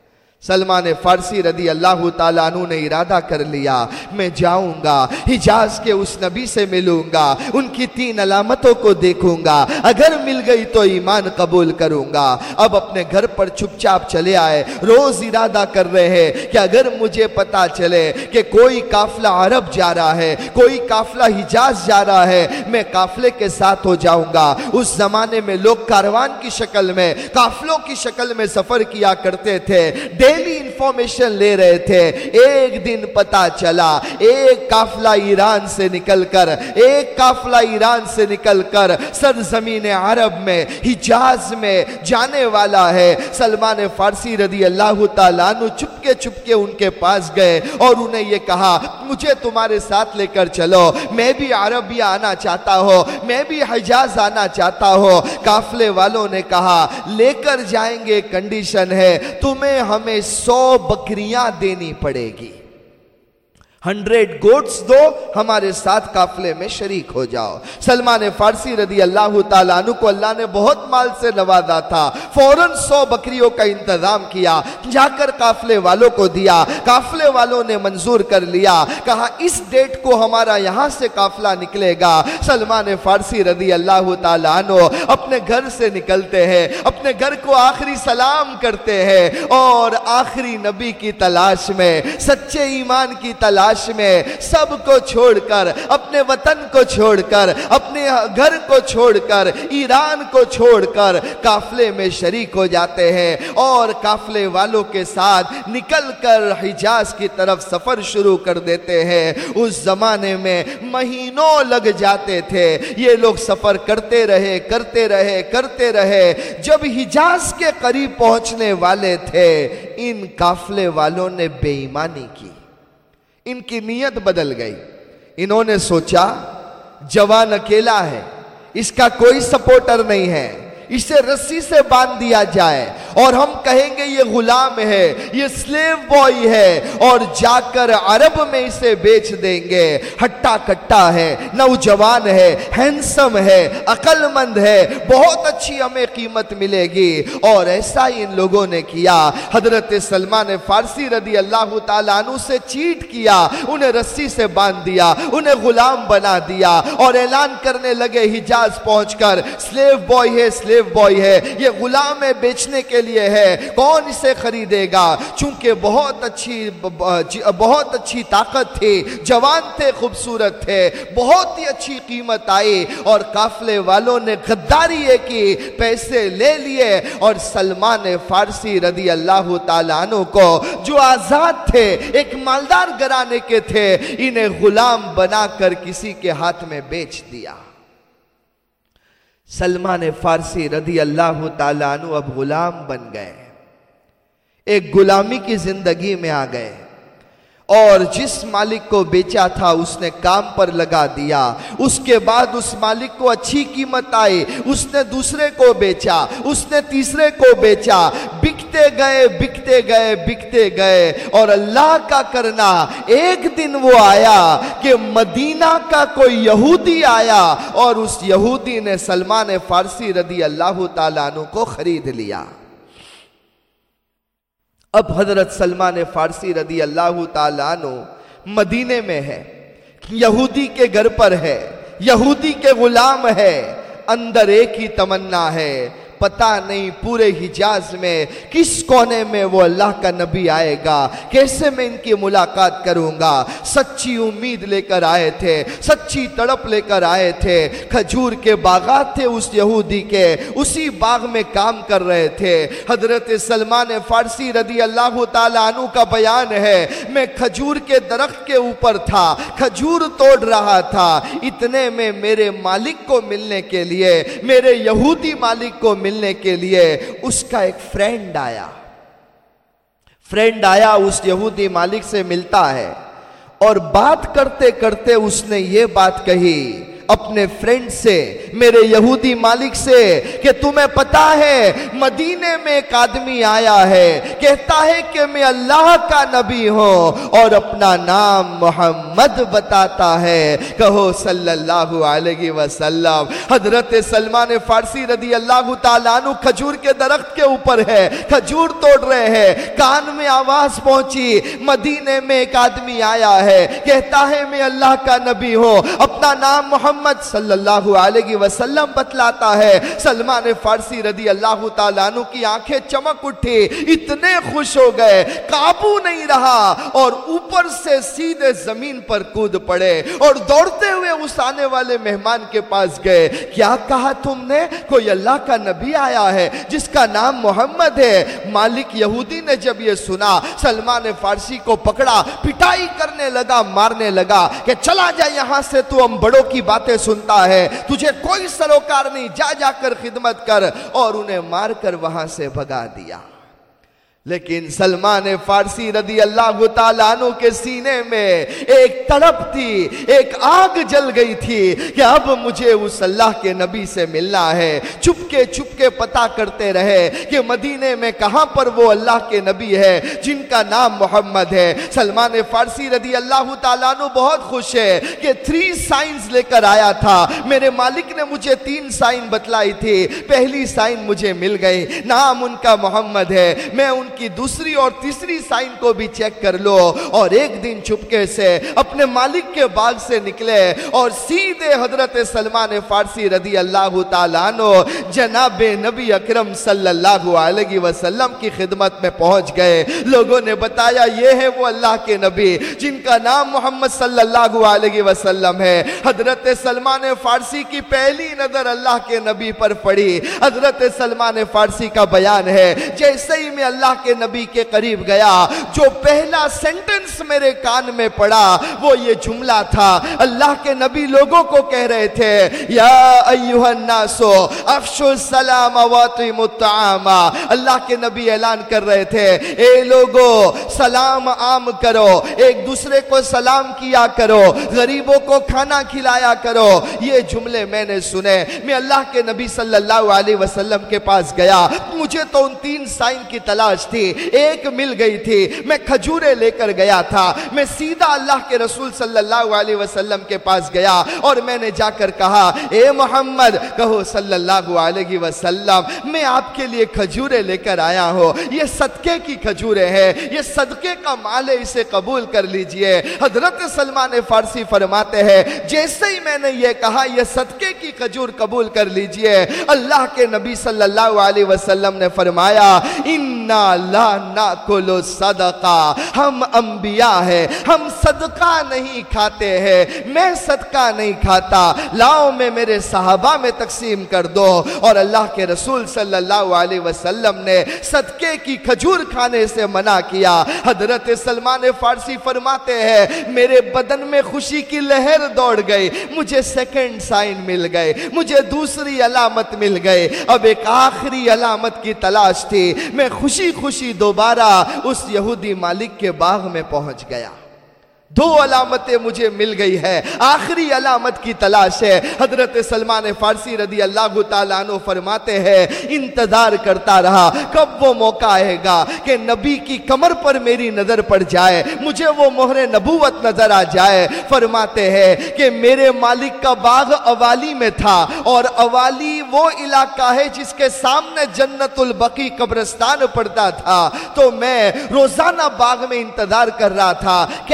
سلمان فارسی رضی اللہ تعالیٰ عنہ نے ارادہ کر لیا میں جاؤں گا، حجاز کے اس نبی سے ملوں گا، ان کی تین علامتوں کو دیکھوں گا، اگر مل گئی تو ایمان قبول کروں گا۔ اب اپنے گھر پر چپ چاپ چلے آئے، روز ارادہ کر رہے ہیں کہ اگر مجھے پتا چلے کہ کوئی قافلہ عرب جا رہا ہے، کوئی قافلہ حجاز جا رہا ہے، میں قافلے کے ساتھ ہو جاؤں گا۔ اس زمانے میں لوگ کاروان کی شکل میں، قافلوں کی شکل میں سفر کیا کرتے تھے، ڈیلی انفارمیشن لے رہے تھے۔ ایک دن پتا چلا ایک قافلہ ایران سے نکل کر ایک قافلہ ایران سے نکل کر سرزمین عرب میں، حجاز میں جانے والا ہے۔ سلمان فارسی رضی اللہ تعالیٰ عنہ چپکے چپکے ان کے پاس گئے اور انہیں یہ کہا مجھے تمہارے ساتھ لے کر چلو، میں بھی عربیہ آنا چاہتا ہوں، میں بھی حجاز آنا چاہتا ہوں۔ قافلے والوں نے کہا لے کر جائیں گے، کنڈیشن ہے تمہیں ہمیں سو بکریاں دینی پڑے گی، ہنڈریڈ گوٹس دو، ہمارے ساتھ قافلے میں شریک ہو جاؤ۔ سلمان فارسی رضی اللہ تعالیٰ عنہ کو اللہ نے بہت مال سے نوازا تھا، فوراً سو بکریوں کا انتظام کیا، جا کر قافلے والوں کو دیا۔ قافلے والوں نے منظور کر لیا، کہا اس ڈیٹ کو ہمارا یہاں سے قافلہ نکلے گا۔ سلمان فارسی رضی اللہ تعالیٰ عنہ اپنے گھر سے نکلتے ہیں، اپنے گھر کو آخری سلام کرتے ہیں اور آخری نبی کی تلاش میں، سچے ایمان کی تلاش میں، سب کو چھوڑ کر، اپنے وطن کو چھوڑ کر، اپنے گھر کو چھوڑ کر، ایران کو چھوڑ کر قافلے میں شریک ہو جاتے ہیں اور قافلے والوں کے ساتھ نکل کر حجاز کی طرف سفر شروع کر دیتے ہیں۔ اس زمانے میں مہینوں لگ جاتے تھے، یہ لوگ سفر کرتے رہے کرتے رہے کرتے رہے۔ جب حجاز کے قریب پہنچنے والے تھے، ان قافلے والوں نے بے ایمانی کی، ان کی نیت بدل گئی۔ انہوں نے سوچا جوان اکیلا ہے، اس کا کوئی سپورٹر نہیں ہے، اسے رسی سے باندھ دیا جائے اور ہم کہیں گے یہ غلام ہے، یہ سلیو بوائے ہے، اور جا کر عرب میں اسے بیچ دیں گے۔ ہٹا کٹا ہے، نوجوان ہے، ہینسم ہے، عقل مند ہے، بہت اچھی ہمیں قیمت ملے گی۔ اور ایسا ہی ان لوگوں نے کیا۔ حضرت سلمان فارسی رضی اللہ تعالیٰ عنہ سے چیٹ کیا، انہیں رسی سے باندھ دیا، انہیں غلام بنا دیا اور اعلان کرنے لگے حجاز پہنچ کر سلیو بوائے ہے، سلیو بوائے ہے، یہ غلام ہے، بیچنے کے لیے ہے، کون اسے خریدے گا؟ چونکہ بہت اچھی بہت اچھی طاقت تھی، جوان تھے، خوبصورت تھے، بہت ہی اچھی قیمت آئی اور قافلے والوں نے غداری کی، پیسے لے لیے اور سلمان فارسی رضی اللہ تعالیٰ عنہ کو جو آزاد تھے، ایک مالدار گھرانے کے تھے، انہیں غلام بنا کر کسی کے ہاتھ میں بیچ دیا۔ سلمان فارسی رضی اللہ تعالیٰ عنہ اب غلام بن گئے، ایک غلامی کی زندگی میں آ گئے، اور جس مالک کو بیچا تھا اس نے کام پر لگا دیا۔ اس کے بعد اس مالک کو اچھی قیمت آئی، اس نے دوسرے کو بیچا، اس نے تیسرے کو بیچا، بکتے گئے بکتے گئے بکتے گئے اور اللہ کا کرنا، ایک دن وہ آیا کہ مدینہ کا کوئی یہودی آیا اور اس یہودی نے سلمان فارسی رضی اللہ تعالیٰ عنہ کو خرید لیا۔ اب حضرت سلمان فارسی رضی اللہ تعالیٰ عنہ مدینے میں ہے، یہودی کے گھر پر ہے، یہودی کے غلام ہے۔ اندر ایک ہی تمنا ہے، پتہ نہیں پورے حجاز میں کس کونے میں وہ اللہ کا نبی آئے گا، کیسے میں ان کی ملاقات کروں گا۔ سچی امید لے کر آئے تھے، سچی تڑپ لے کر آئے تھے۔ کھجور کے باغات تھے اس یہودی کے، اسی باغ میں کام کر رہے تھے۔ حضرت سلمان فارسی رضی اللہ تعالیٰ عنہ کا بیان ہے، میں کھجور کے درخت کے اوپر تھا، کھجور توڑ رہا تھا، اتنے میں میرے مالک کو ملنے کے لیے، میرے یہودی مالک کو ملنے کے لیے اس کا ایک فرینڈ آیا فرینڈ آیا اس یہودی مالک سے ملتا ہے، اور بات کرتے کرتے اس نے یہ بات کہی اپنے فرینڈ سے، میرے یہودی مالک سے، کہ تمہیں پتا ہے مدینے میں ایک آدمی آیا ہے، کہتا ہے کہ میں اللہ کا نبی ہوں اور اپنا نام محمد بتاتا ہے، کہو صلی اللہ علیہ وسلم۔ حضرت سلمان فارسی رضی اللہ تعالیٰ عنہ کھجور کے درخت کے اوپر ہے، کھجور توڑ رہے ہیں، کان میں آواز پہنچی مدینے میں ایک آدمی آیا ہے، کہتا ہے میں اللہ کا نبی ہوں، اپنا نام محمد محمد صلی اللہ علیہ وسلم بتلاتا ہے۔ سلمان فارسی رضی اللہ تعالیٰ عنہ کی آنکھیں چمک اٹھی، اتنے خوش ہو گئے، قابو نہیں رہا، اور اوپر سے سیدھے زمین پر کود پڑے اور دوڑتے ہوئے اس آنے والے مہمان کے پاس گئے۔ کیا کہا تم نے؟ کوئی اللہ کا نبی آیا ہے جس کا نام محمد ہے۔ مالک یہودی نے جب یہ سنا، سلمان فارسی کو پکڑا، پٹائی کرنے لگا، مارنے لگا کہ چلا جا یہاں سے، تو ہم بڑوں کی باتیں سنتا ہے، تجھے کوئی سروکار نہیں، جا جا کر خدمت کر، اور انہیں مار کر وہاں سے بھگا دیا۔ لیکن سلمان فارسی رضی اللہ تعالیٰ عنہ کے سینے میں ایک تڑپ تھی، ایک آگ جل گئی تھی کہ اب مجھے اس اللہ کے نبی سے ملنا ہے۔ چھپکے چھپکے پتہ کرتے رہے کہ مدینے میں کہاں پر وہ اللہ کے نبی ہے جن کا نام محمد ہے۔ سلمان فارسی رضی اللہ تعالیٰ عنہ بہت خوش ہے کہ تھری سائنز لے کر آیا تھا، میرے مالک نے مجھے تین سائن بتلائی تھی، پہلی سائن مجھے مل گئی، نام ان کا محمد ہے، میں ان کی دوسری اور تیسری سائن کو بھی چیک کر لو۔ اور ایک دن چھپکے سے اپنے مالک کے باغ سے نکلے اور سیدھے حضرت سلمان فارسی رضی اللہ تعالیٰ عنہ جناب نبی اکرم صلی اللہ علیہ وسلم کی خدمت میں پہنچ گئے۔ لوگوں نے بتایا یہ ہے وہ اللہ کے نبی جن کا نام محمد صلی اللہ علیہ وسلم ہے۔ حضرت سلمان فارسی کی پہلی نظر اللہ کے نبی پر پڑی۔ حضرت سلمان فارسی کا بیان ہے، جیسے ہی میں اللہ کے نبی کے قریب گیا، جو پہلا سینٹنس میرے کان میں پڑا وہ یہ جملہ تھا، اللہ کے نبی لوگوں کو کہہ رہے تھے، یا ایھا الناس افشوا السلام واطعموا الطعام۔ اللہ کے نبی اعلان کر رہے تھے، اے لوگو سلام عام کرو، ایک دوسرے کو سلام کیا کرو، غریبوں کو کھانا کھلایا کرو۔ یہ جملے میں نے سنے، میں اللہ کے نبی صلی اللہ علیہ وسلم کے پاس گیا، مجھے تو ان تین سائن کی تلاش تھی، ایک مل گئی تھی، میں کھجورے لے کر گیا تھا، میں سیدھا اللہ کے رسول صلی اللہ علیہ وسلم کے پاس گیا اور میں نے جا کر کہا، اے محمد، کہو صلی اللہ علیہ وسلم، میں آپ کے لیے کھجورے لے کر آیا ہوں، یہ صدقے کی کھجورے ہیں، یہ صدقے کا مال ہے، اسے قبول کر لیجئے۔ حضرت سلمان فارسی فرماتے ہیں، جیسے ہی میں نے یہ کہا یہ صدقے کی کھجور قبول کر لیجئے، اللہ کے نبی صلی اللہ علیہ وسلم نے فرمایا، اِنَّا لَا نَأْكُلُ صدقہ، ہم انبیاء ہیں، ہم صدقہ نہیں کھاتے ہیں، میں صدقہ نہیں کھاتا، لاؤ میں میرے صحابہ میں تقسیم کر دو۔ اور اللہ کے رسول صلی اللہ علیہ وسلم نے صدقے کی کھجور کھانے سے منع کیا۔ حضرت سلمان فارسی فرماتے ہیں، میرے بدن میں خوشی کی لہر دوڑ گئی، مجھے سیکنڈ سائن مل گئے، مجھے دوسری علامت مل گئے، اب ایک آخری علامت کی تلاش تھی، میں خوشی خوشی دوبارہ اس یہودی مالک کے باغ میں پہنچ گیا۔ دو علامتیں مجھے مل گئی ہے، آخری علامت کی تلاش ہے۔ حضرت سلمان فارسی رضی اللہ تعالیٰ عنہ فرماتے ہیں، انتظار کرتا رہا کب وہ موقع آئے گا کہ نبی کی کمر پر میری نظر پڑ جائے، مجھے وہ مہر نبوت نظر آ جائے۔ فرماتے ہیں کہ میرے مالک کا باغ اوالی میں تھا، اور اوالی وہ علاقہ ہے جس کے سامنے جنت البقیع قبرستان پڑتا تھا، تو میں روزانہ باغ میں انتظار کر رہا تھا، کیسے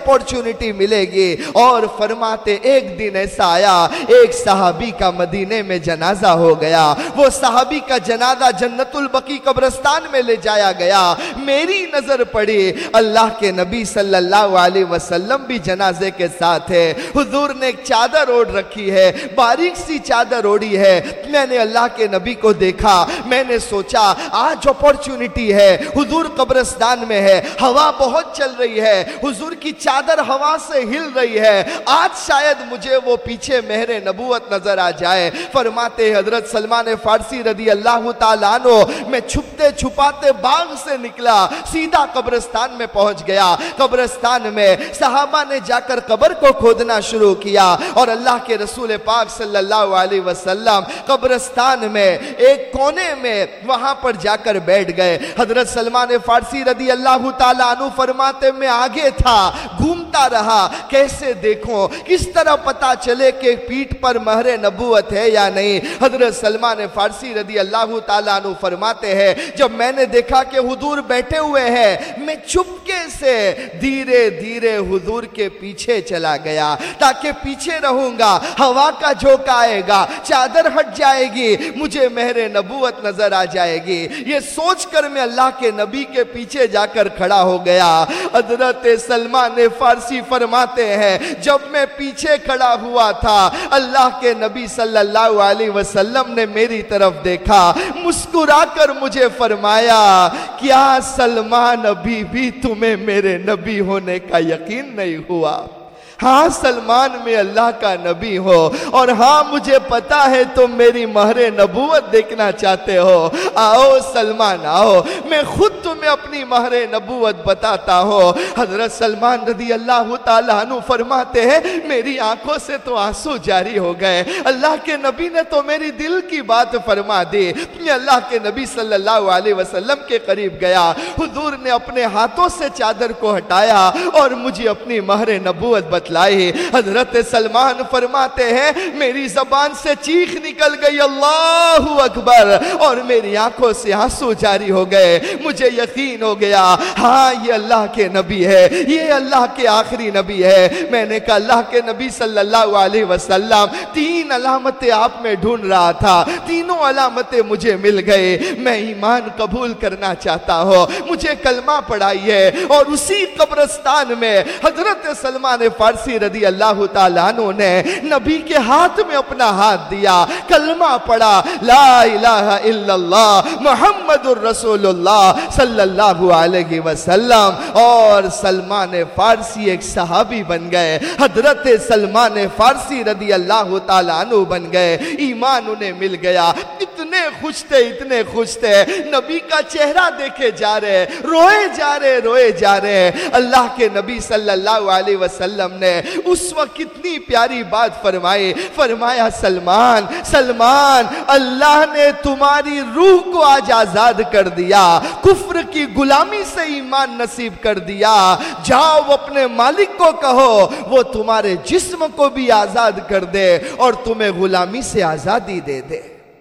अपॉर्चुनिटी मिलेगी। और फरमाते एक दिन ऐसा आया, एक सहाबी का मदीने में जनाजा हो गया। वो सहाबी का जनाजा जन्नतुल बकी कब्रिस्तान में ले जाया गया। मेरी नजर पड़ी, अल्लाह के नबी सल्लल्लाहु अलैहि वसल्लम भी जनाजे के साथ है। हुजूर ने एक चादर ओढ़ रखी है, बारीक सी चादर ओढ़ी है। मैंने अल्लाह के नबी को देखा, मैंने सोचा आज अपॉर्चुनिटी है। हुजूर कब्रिस्तान में है, हवा बहुत चल रही है, हुजूर की चादर हवा से हिल रही है, आज शायद मुझे वो पीछे मेहरे नबूवत नजर आ जाए। फरमाते हजरत सलमान फारसी रदी अल्लाह ताला अन्हु, मैं छुपते छुपाते बाग से निकला, सीधा कब्रिस्तान में पहुंच गया। कब्रिस्तान में सहाबा ने जाकर कब्र को खोदना शुरू किया और अल्लाह के रसूल पाक सल्लल्लाहु अलैहि वसल्लम कब्रिस्तान में एक कोने में वहां पर जाकर बैठ गए। हजरत सलमान फारसी रदी अल्लाह ताला अन्हु फरमाते मैं आगे था, घूमता रहा, कैसे देखूं, किस तरह पता चले कि पीठ पर महरे नबूवत है या नहीं। हजरत सलमान फारसी रदी अल्लाह ताला अन्हु फरमाते हैं जब मैंने देखा कि हुजूर बैठे हुए हैं, मैं चुपके से धीरे धीरे हुजूर के पीछे चला गया ताकि पीछे रहूंगा, हवा का झोंका आएगा, चादर हट जाएगी, मुझे महरे नबूवत नजर आ जाएगी। ये सोचकर मैं अल्लाह के नबी के पीछे जाकर खड़ा हो गया। हजरत सलमान फारसी फरमाते हैं जब मैं पीछे खड़ा हुआ था, अल्लाह के नबी सल्लल्लाहु अलैहि वसल्लम ने मेरी तरफ देखा, मुस्कुराकर मुझे फरमाया क्या सलमान अभी भी तुम्हें मेरे नबी होने का यकीन नहीं हुआ? हाँ सलमान मैं अल्लाह का नबी हो और हाँ मुझे पता है तुम मेरी महरे नबूवत देखना चाहते हो। आओ सलमान आओ, मैं खुद तुम्हें अपनी महरे नबूवत बताता हूँ। हजरत सलमान रदी अल्लाह ताला अन्हु फरमाते हैं मेरी आंखों से तो आंसू जारी हो गए। अल्लाह के नबी ने तो मेरी दिल की बात फरमा दी। मैं अल्लाह के नबी सल्लल्लाहु अलैहि वसल्लम के करीब गया, हुजूर ने अपने हाथों से चादर को हटाया और मुझे अपनी महरे नबूवत बतलाई। हजरत सलमान फरमाते हैं मेरी जबान से चीख निकल गई अल्लाहु अकबर और मेरी आंखों से आंसू जारी हो गए। मुझे यकीन हो गया हाँ ये अल्लाह के नबी है, ये अल्लाह के आखिरी नबी है। मैंने कहा अल्लाह के नबी सल्लल्लाहु अलैहि वसल्लम तीन अलामतें आप में ढूंढ रहा था, तीनों अलामतें मुझे मिल गए। मैं ईमान कबूल करना चाहता हूँ, मुझे कलमा पढ़ाइए। और उसी कब्रिस्तान में हजरत सलमान फारसी रदी अल्लाह ताला अन्हु ने नबी के हाथ में अपना हाथ दिया, कलमा पढ़ा ला इलाहा इल्लल्लाह मुहम्मदुर रसूलुल्लाह सल्लल्लाहु अलैहि वसल्लम। और सलमान फारसी एक सहाबी बन गए, हजरत सलमान फारसी रदी अल्लाह ताला अन्हु बन गए। ईमान उन्हें मिल गया। इतने खुश थे, इतने खुश थे, नबी का चेहरा देखे जा रहे, रोए जा रहे, रोए जा रहे। अल्लाह के नबी सल्लल्लाहु अलैहि वसल्लम ने उस वक्त कितनी प्यारी बात फरमाई, फरमाया सलमान सलमान अल्लाह ने तुम्हारी रूह को आज आजाद कर दिया, कुफ्र की गुलामी से ईमान नसीब कर दिया। जाओ अपने मालिक को कहो वो तुम्हारे जिस्म को भी आजाद कर दे और तुम्हें गुलामी से आजादी दे दे।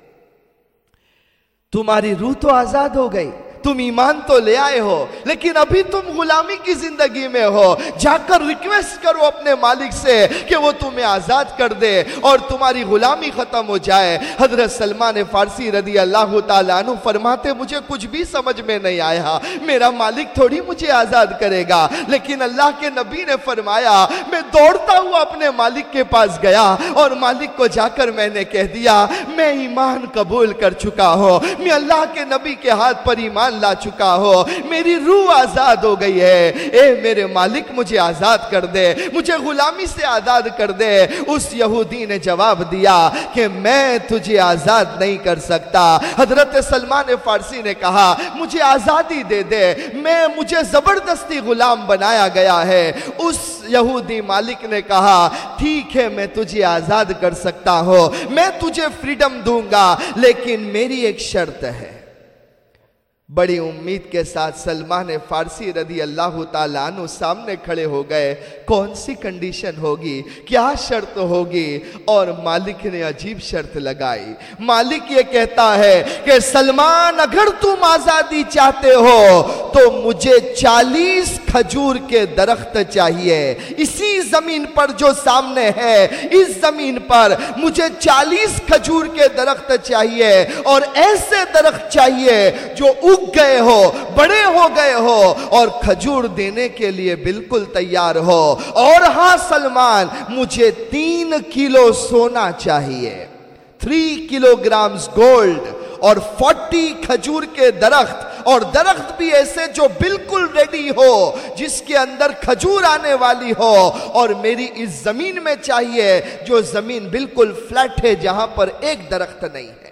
तुम्हारी रूह तो आजाद हो गई, तुम ईमान तो ले आए हो, लेकिन अभी तुम गुलामी की जिंदगी में हो। जाकर रिक्वेस्ट करो अपने मालिक से कि वो तुम्हें आजाद कर दे और तुम्हारी गुलामी खत्म हो जाए। हजरत सलमान फारसी रदी अल्लाह ताला अन्हु फरमाते मुझे कुछ भी समझ में नहीं आया, मेरा मालिक थोड़ी मुझे आजाद करेगा। लेकिन अल्लाह के नबी ने फरमाया मैं दौड़ता हुआ अपने मालिक के पास गया और मालिक को जाकर मैंने कह दिया मैं ईमान कबूल कर चुका हूँ, मैं अल्लाह के नबी के हाथ पर ईमान ला चुका हो, मेरी रूह आजाद हो गई है। ए मेरे मालिक मुझे आजाद कर दे, मुझे गुलामी से आजाद कर दे। उस यहूदी ने जवाब दिया कि मैं तुझे आजाद नहीं कर सकता। हजरत सलमान फारसी ने कहा मुझे आजादी दे दे, मैं मुझे जबरदस्ती गुलाम बनाया गया है। उस यहूदी मालिक ने कहा ठीक है मैं तुझे आजाद कर सकता हूं, मैं तुझे फ्रीडम दूंगा, लेकिन मेरी एक शर्त है। बड़ी उम्मीद के साथ सलमान फारसी रदी अल्लाह ताला अन्हु सामने खड़े हो गए। कौन सी कंडीशन होगी, क्या शर्त होगी? और मालिक ने अजीब शर्त लगाई। मालिक ये कहता है कि सलमान अगर तुम आजादी चाहते हो तो मुझे चालीस کھجور کے درخت چاہیے، اسی زمین پر جو سامنے ہے، اس زمین پر مجھے چالیس کھجور کے درخت چاہیے، اور ایسے درخت چاہیے جو اگ گئے ہو، بڑے ہو گئے ہو اور کھجور دینے کے لیے بالکل تیار ہو۔ اور ہاں سلمان، مجھے تین کلو سونا چاہیے، تھری کلو گرامز گولڈ، اور فورٹی کھجور کے درخت، اور درخت بھی ایسے جو بالکل ریڈی ہو، جس کے اندر کھجور آنے والی ہو، اور میری اس زمین میں چاہیے جو زمین بالکل فلیٹ ہے، جہاں پر ایک درخت نہیں ہے۔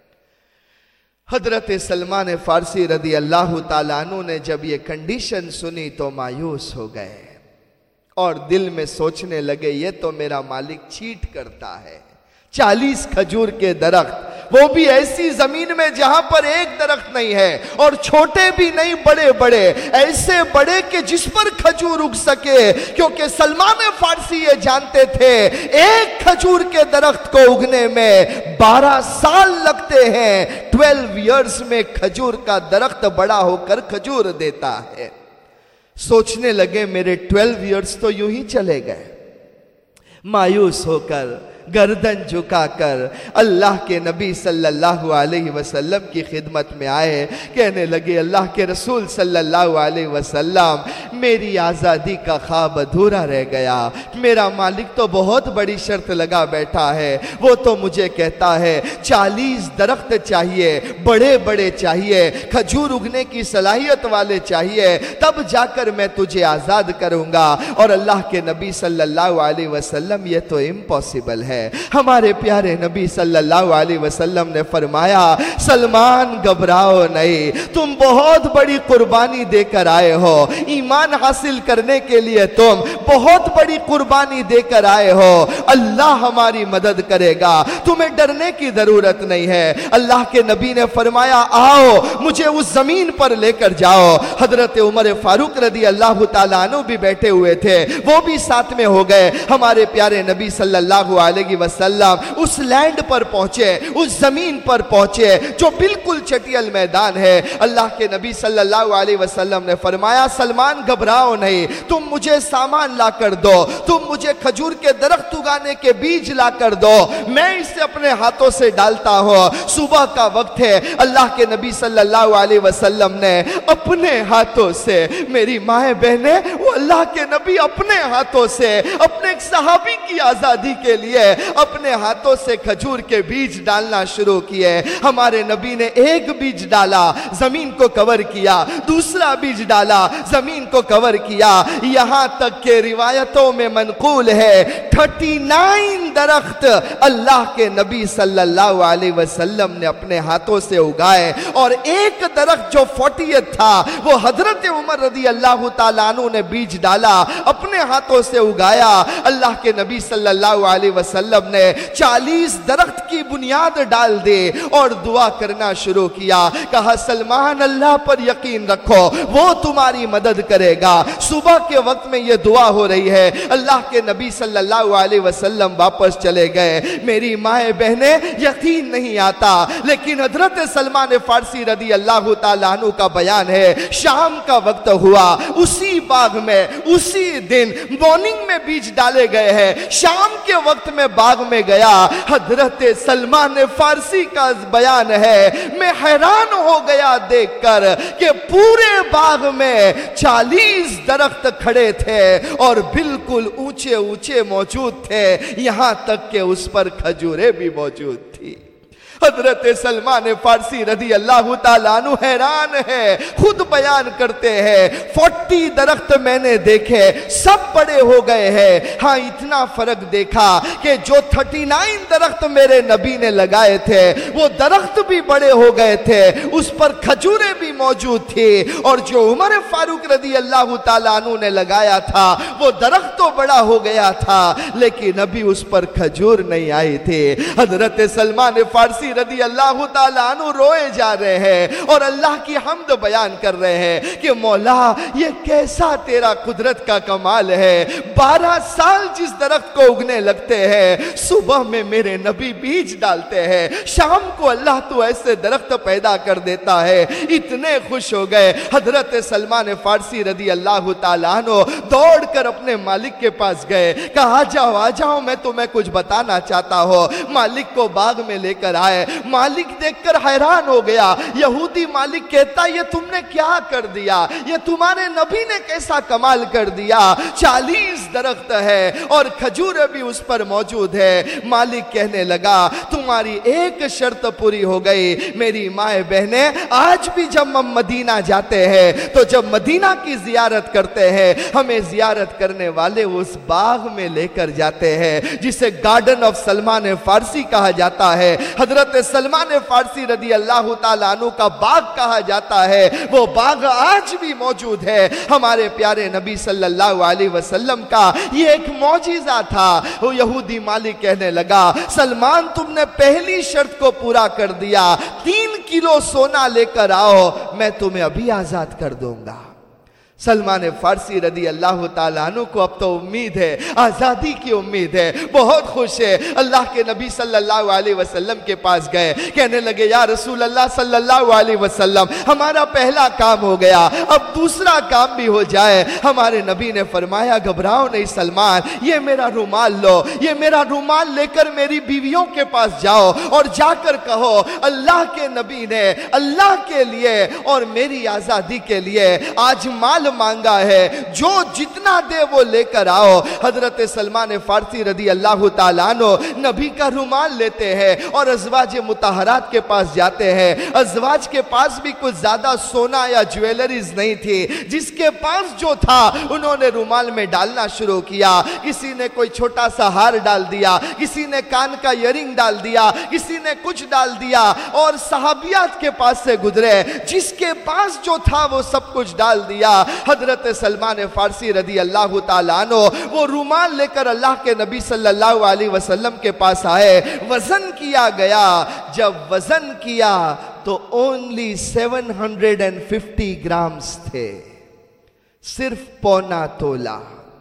حضرت سلمان فارسی رضی اللہ تعالیٰ عنہ نے جب یہ کنڈیشن سنی تو مایوس ہو گئے، اور دل میں سوچنے لگے یہ تو میرا مالک چیٹ کرتا ہے۔ چالیس کھجور کے درخت، وہ بھی ایسی زمین میں جہاں پر ایک درخت نہیں ہے، اور چھوٹے بھی نہیں، بڑے بڑے، ایسے بڑے کہ جس پر کھجور اگ سکے، کیونکہ سلمان فارسی یہ جانتے تھے ایک کھجور کے درخت کو اگنے میں بارہ سال لگتے ہیں، ٹویلو ایئرز میں کھجور کا درخت بڑا ہو کر کھجور دیتا ہے۔ سوچنے لگے میرے ٹویلو ایئرز تو یوں ہی چلے گئے۔ مایوس ہو کر، گردن جھکا کر اللہ کے نبی صلی اللہ علیہ وسلم کی خدمت میں آئے، کہنے لگے اللہ کے رسول صلی اللہ علیہ وسلم، میری آزادی کا خواب ادھورا رہ گیا، میرا مالک تو بہت بڑی شرط لگا بیٹھا ہے، وہ تو مجھے کہتا ہے چالیس درخت چاہیے، بڑے بڑے چاہیے، کھجور اگنے کی صلاحیت والے چاہیے، تب جا کر میں تجھے آزاد کروں گا۔ اور اللہ کے نبی صلی اللہ علیہ وسلم یہ تو امپاسبل ہے۔ ہمارے پیارے نبی صلی اللہ علیہ وسلم نے فرمایا سلمان گھبراؤ نہیں، تم بہت بڑی قربانی دے کر آئے ہو، ایمان حاصل کرنے کے لیے تم بہت بڑی قربانی دے کر آئے ہو، اللہ ہماری مدد کرے گا، تمہیں ڈرنے کی ضرورت نہیں ہے۔ اللہ کے نبی نے فرمایا آؤ مجھے اس زمین پر لے کر جاؤ۔ حضرت عمر فاروق رضی اللہ تعالیٰ عنہ بھی بیٹھے ہوئے تھے، وہ بھی ساتھ میں ہو گئے۔ ہمارے پیارے نبی صلی اللہ علیہ وسلم اس لینڈ پر پہنچے، اس زمین پر پہنچے جو بالکل چٹیل میدان ہے۔ اللہ کے نبی صلی اللہ علیہ وسلم نے فرمایا سلمان گھبراؤ نہیں، تم مجھے سامان لا کر دو، تم مجھے کھجور کے درخت اگانے کے بیج لا کر دو، میں اسے اپنے ہاتھوں سے ڈالتا ہوں۔ صبح کا وقت ہے، اللہ کے نبی صلی اللہ علیہ وسلم نے اپنے ہاتھوں سے، میری مائیں بہنیں، وہ اللہ کے نبی اپنے ہاتھوں سے اپنے ایک صحابی کی آزادی کے لیے اپنے ہاتھوں سے کھجور کے بیج ڈالنا شروع کیے۔ ہمارے نبی نے ایک بیج ڈالا، زمین کو کور کیا، دوسرا بیج ڈالا، زمین کو کور کیا، یہاں تک کہ روایتوں میں منقول ہے تھرٹی نائن درخت اللہ کے نبی صلی اللہ علیہ وسلم نے اپنے ہاتھوں سے اگائے، اور ایک درخت جو فورٹیت تھا وہ حضرت عمر رضی اللہ تعالیٰ عنہ نے بیج ڈالا، اپنے ہاتھوں سے اگایا۔ اللہ کے نبی صلی اللہ علیہ وسلم نے چالیس درخت کی بنیاد ڈال دی اور دعا کرنا شروع کیا، کہا سلمان اللہ پر یقین رکھو، وہ تمہاری مدد کرے گا۔ صبح کے وقت میں یہ دعا ہو رہی ہے، اللہ کے نبی صلی اللہ علیہ وسلم واپس چلے گئے۔ میری مائیں بہنیں یقین نہیں آتا، لیکن حضرت سلمان فارسی رضی اللہ تعالیٰ عنہ کا بیان ہے، شام کا وقت ہوا، اسی باغ میں اسی دن مارننگ میں بیج ڈالے گئے ہیں، شام کے وقت میں باغ میں گیا، حضرت سلمان فارسی کا بیان ہے، میں حیران ہو گیا دیکھ کر کہ پورے باغ میں چالیس درخت کھڑے تھے اور بالکل اونچے اونچے موجود تھے، یہاں تک کہ اس پر کھجوریں بھی موجود تھی۔ حضرت سلمان فارسی رضی اللہ تعالیٰ عنہ حیران ہے، خود بیان کرتے ہیں فورٹی درخت میں نے دیکھے، سب بڑے ہو گئے ہیں، ہاں اتنا فرق دیکھا کہ جو تھرٹی نائن درخت میرے نبی نے لگائے تھے وہ درخت بھی بڑے ہو گئے تھے، اس پر کھجوریں بھی موجود تھی، اور جو عمر فاروق رضی اللہ تعالیٰ عنہ نے لگایا تھا وہ درخت تو بڑا ہو گیا تھا لیکن ابھی اس پر کھجور نہیں آئی تھی۔ حضرت سلمان فارسی فارسی رضی اللہ تعالیٰ عنہ روئے جا رہے ہیں اور اللہ کی حمد بیان کر رہے ہیں کہ مولا یہ کیسا تیرا قدرت کا کمال ہے، بارہ سال جس درخت کو اگنے لگتے ہیں، صبح میں میرے نبی بیج ڈالتے ہیں، شام کو اللہ تو ایسے درخت پیدا کر دیتا ہے۔ اتنے خوش ہو گئے حضرت سلمان فارسی رضی اللہ تعالیٰ عنہ دوڑ کر اپنے مالک کے پاس گئے، کہا آ جاؤ آ جاؤ میں تمہیں کچھ بتانا چاہتا ہوں۔ مالک کو باغ میں لے کر آئے، مالک دیکھ کر حیران ہو گیا۔ یہودی مالک کہتا یہ تم نے کیا کر دیا، یہ تمہارے نبی نے کیسا کمال کر دیا، چالیس درخت ہے اور کھجوریں بھی اس پر موجود ہے۔ مالک کہنے لگا تمہاری ایک شرط پوری ہو گئی میری مائیں بہنیں، آج بھی جب ہم مدینہ جاتے ہیں تو جب مدینہ کی زیارت کرتے ہیں ہمیں زیارت کرنے والے اس باغ میں لے کر جاتے ہیں جسے گارڈن آف سلمان فارسی کہا جاتا ہے۔ حضرت سلمان فارسی رضی اللہ تعالیٰ عنہ کا باغ کہا جاتا ہے، وہ باغ آج بھی موجود ہے۔ ہمارے پیارے نبی صلی اللہ علیہ وسلم کا یہ ایک معجزہ تھا۔ وہ یہودی مالک کہنے لگا سلمان تم نے پہلی شرط کو پورا کر دیا، تین کلو سونا لے کر آؤ میں تمہیں ابھی آزاد کر دوں گا۔ سلمان فارسی رضی اللہ تعالیٰ عنہ کو اب تو امید ہے، آزادی کی امید ہے، بہت خوش ہے۔ اللہ کے نبی صلی اللہ علیہ وسلم کے پاس گئے، کہنے لگے یا رسول اللہ صلی اللہ علیہ وسلم ہمارا پہلا کام ہو گیا، اب دوسرا کام بھی ہو جائے۔ ہمارے نبی نے فرمایا گھبراؤ نہیں سلمان، یہ میرا رومال لو، یہ میرا رومال لے کر میری بیویوں کے پاس جاؤ اور جا کر کہو اللہ کے نبی نے اللہ کے لیے اور میری آزادی کے لیے آج مال مانگا ہے، جو جتنا دے وہ لے کر آؤ۔ حضرت سلمان فارسی رضی اللہ تعالیٰ عنہ نبی کا رومال لیتے ہیں اور ازواج مطہرات کے پاس جاتے ہیں۔ ازواج کے پاس بھی کچھ زیادہ سونا یا جویلریز نہیں تھی، جس کے پاس جو تھا انہوں نے رومال میں ڈالنا شروع کیا۔ کسی نے کوئی چھوٹا سا ہار ڈال دیا، کسی نے کان کا ایئرنگ ڈال دیا، کسی نے کچھ ڈال دیا، اور صحابیات کے پاس سے گزرے، جس کے پاس جو تھا وہ سب کچھ ڈال دیا۔ حضرت سلمان فارسی رضی اللہ تعالیٰ عنہ وہ رومال لے کر اللہ کے نبی صلی اللہ علیہ وسلم کے پاس آئے، وزن کیا گیا۔ جب وزن کیا تو only seven hundred and fifty grams تھے، صرف پونا تولا۔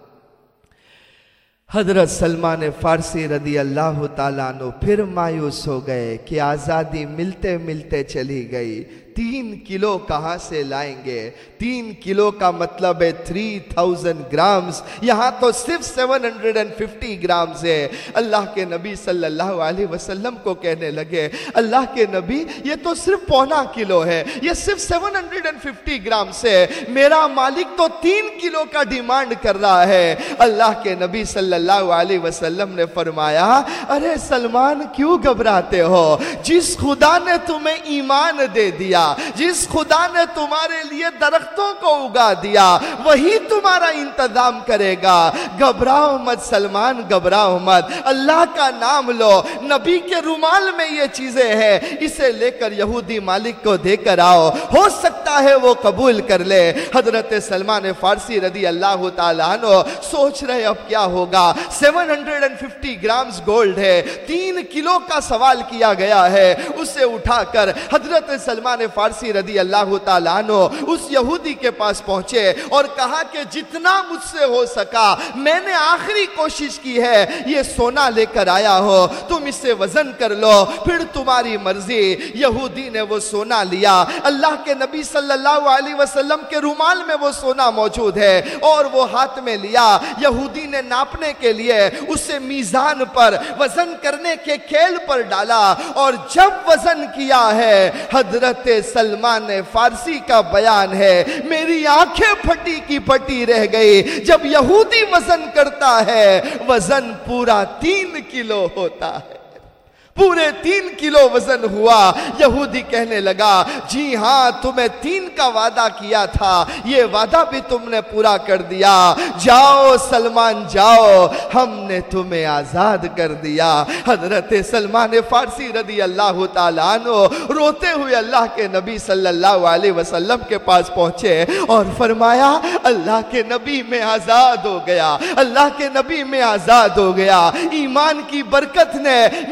حضرت سلمان فارسی رضی اللہ تعالیٰ عنہ پھر مایوس ہو گئے کہ آزادی ملتے ملتے چلی گئی، تین کلو کہاں سے لائیں گے؟ تین کلو کا مطلب ہے تھری تھاؤزن گرامز، یہاں تو صرف seven hundred and fifty grams ہے۔ اللہ کے نبی صلی اللہ علیہ وسلم کو کہنے لگے اللہ کے نبی یہ تو صرف پونا کلو ہے، یہ صرف seven hundred and fifty grams ہے، میرا مالک تو تین کلو کا ڈیمانڈ کر رہا ہے۔ اللہ کے نبی صلی اللہ علیہ وسلم نے فرمایا ارے سلمان کیوں گھبراتے ہو، جس خدا نے تمہیں ایمان دے دیا، جس خدا نے تمہارے لیے درختوں کو اگا دیا، وہی تمہارا انتظام کرے گا۔ گھبراؤ مت سلمان، گھبراؤ مت، اللہ کا نام لو، نبی کے رومال میں یہ چیزیں ہیں، اسے لے کر یہودی مالک کو دے کر آؤ، ہو سکتا ہے وہ قبول کر لے۔ حضرت سلمان فارسی رضی اللہ تعالیٰ عنہ سوچ رہے اب کیا ہوگا، seven hundred and fifty grams gold ہے، تین کلو کا سوال کیا گیا ہے، اسے اٹھا کر حضرت سلمان فارسی رضی اللہ تعالیٰ عنہ اس یہودی کے پاس پہنچے اور کہا کہ جتنا مجھ سے ہو سکا میں نے آخری کوشش کی ہے، یہ سونا لے کر آیا ہو، تم اسے وزن کر لو پھر تمہاری مرضی۔ یہودی نے وہ سونا لیا، اللہ کے نبی صلی اللہ علیہ وسلم کے رومال میں وہ سونا موجود ہے اور وہ ہاتھ میں لیا۔ یہودی نے ناپنے کے لیے اسے میزان پر وزن کرنے کے کھیل پر ڈالا اور جب وزن کیا ہے حضرت سلمان فارسی کا بیان ہے میری آنکھیں پھٹی کی پھٹی رہ گئی، جب یہودی وزن کرتا ہے وزن پورا تین کلو ہوتا ہے، پورے تین کلو وزن ہوا۔ یہودی کہنے لگا جی ہاں تمہیں تین کا وعدہ کیا تھا، یہ وعدہ بھی تم نے پورا کر دیا، جاؤ سلمان جاؤ، ہم نے تمہیں آزاد کر دیا۔ حضرت سلمان فارسی رضی اللہ تعالیٰ عنہ روتے ہوئے اللہ کے نبی صلی اللہ علیہ وسلم کے پاس پہنچے اور فرمایا اللہ کے نبی میں آزاد ہو گیا، اللہ کے نبی میں آزاد ہو گیا، ایمان کی برکت نے میری روح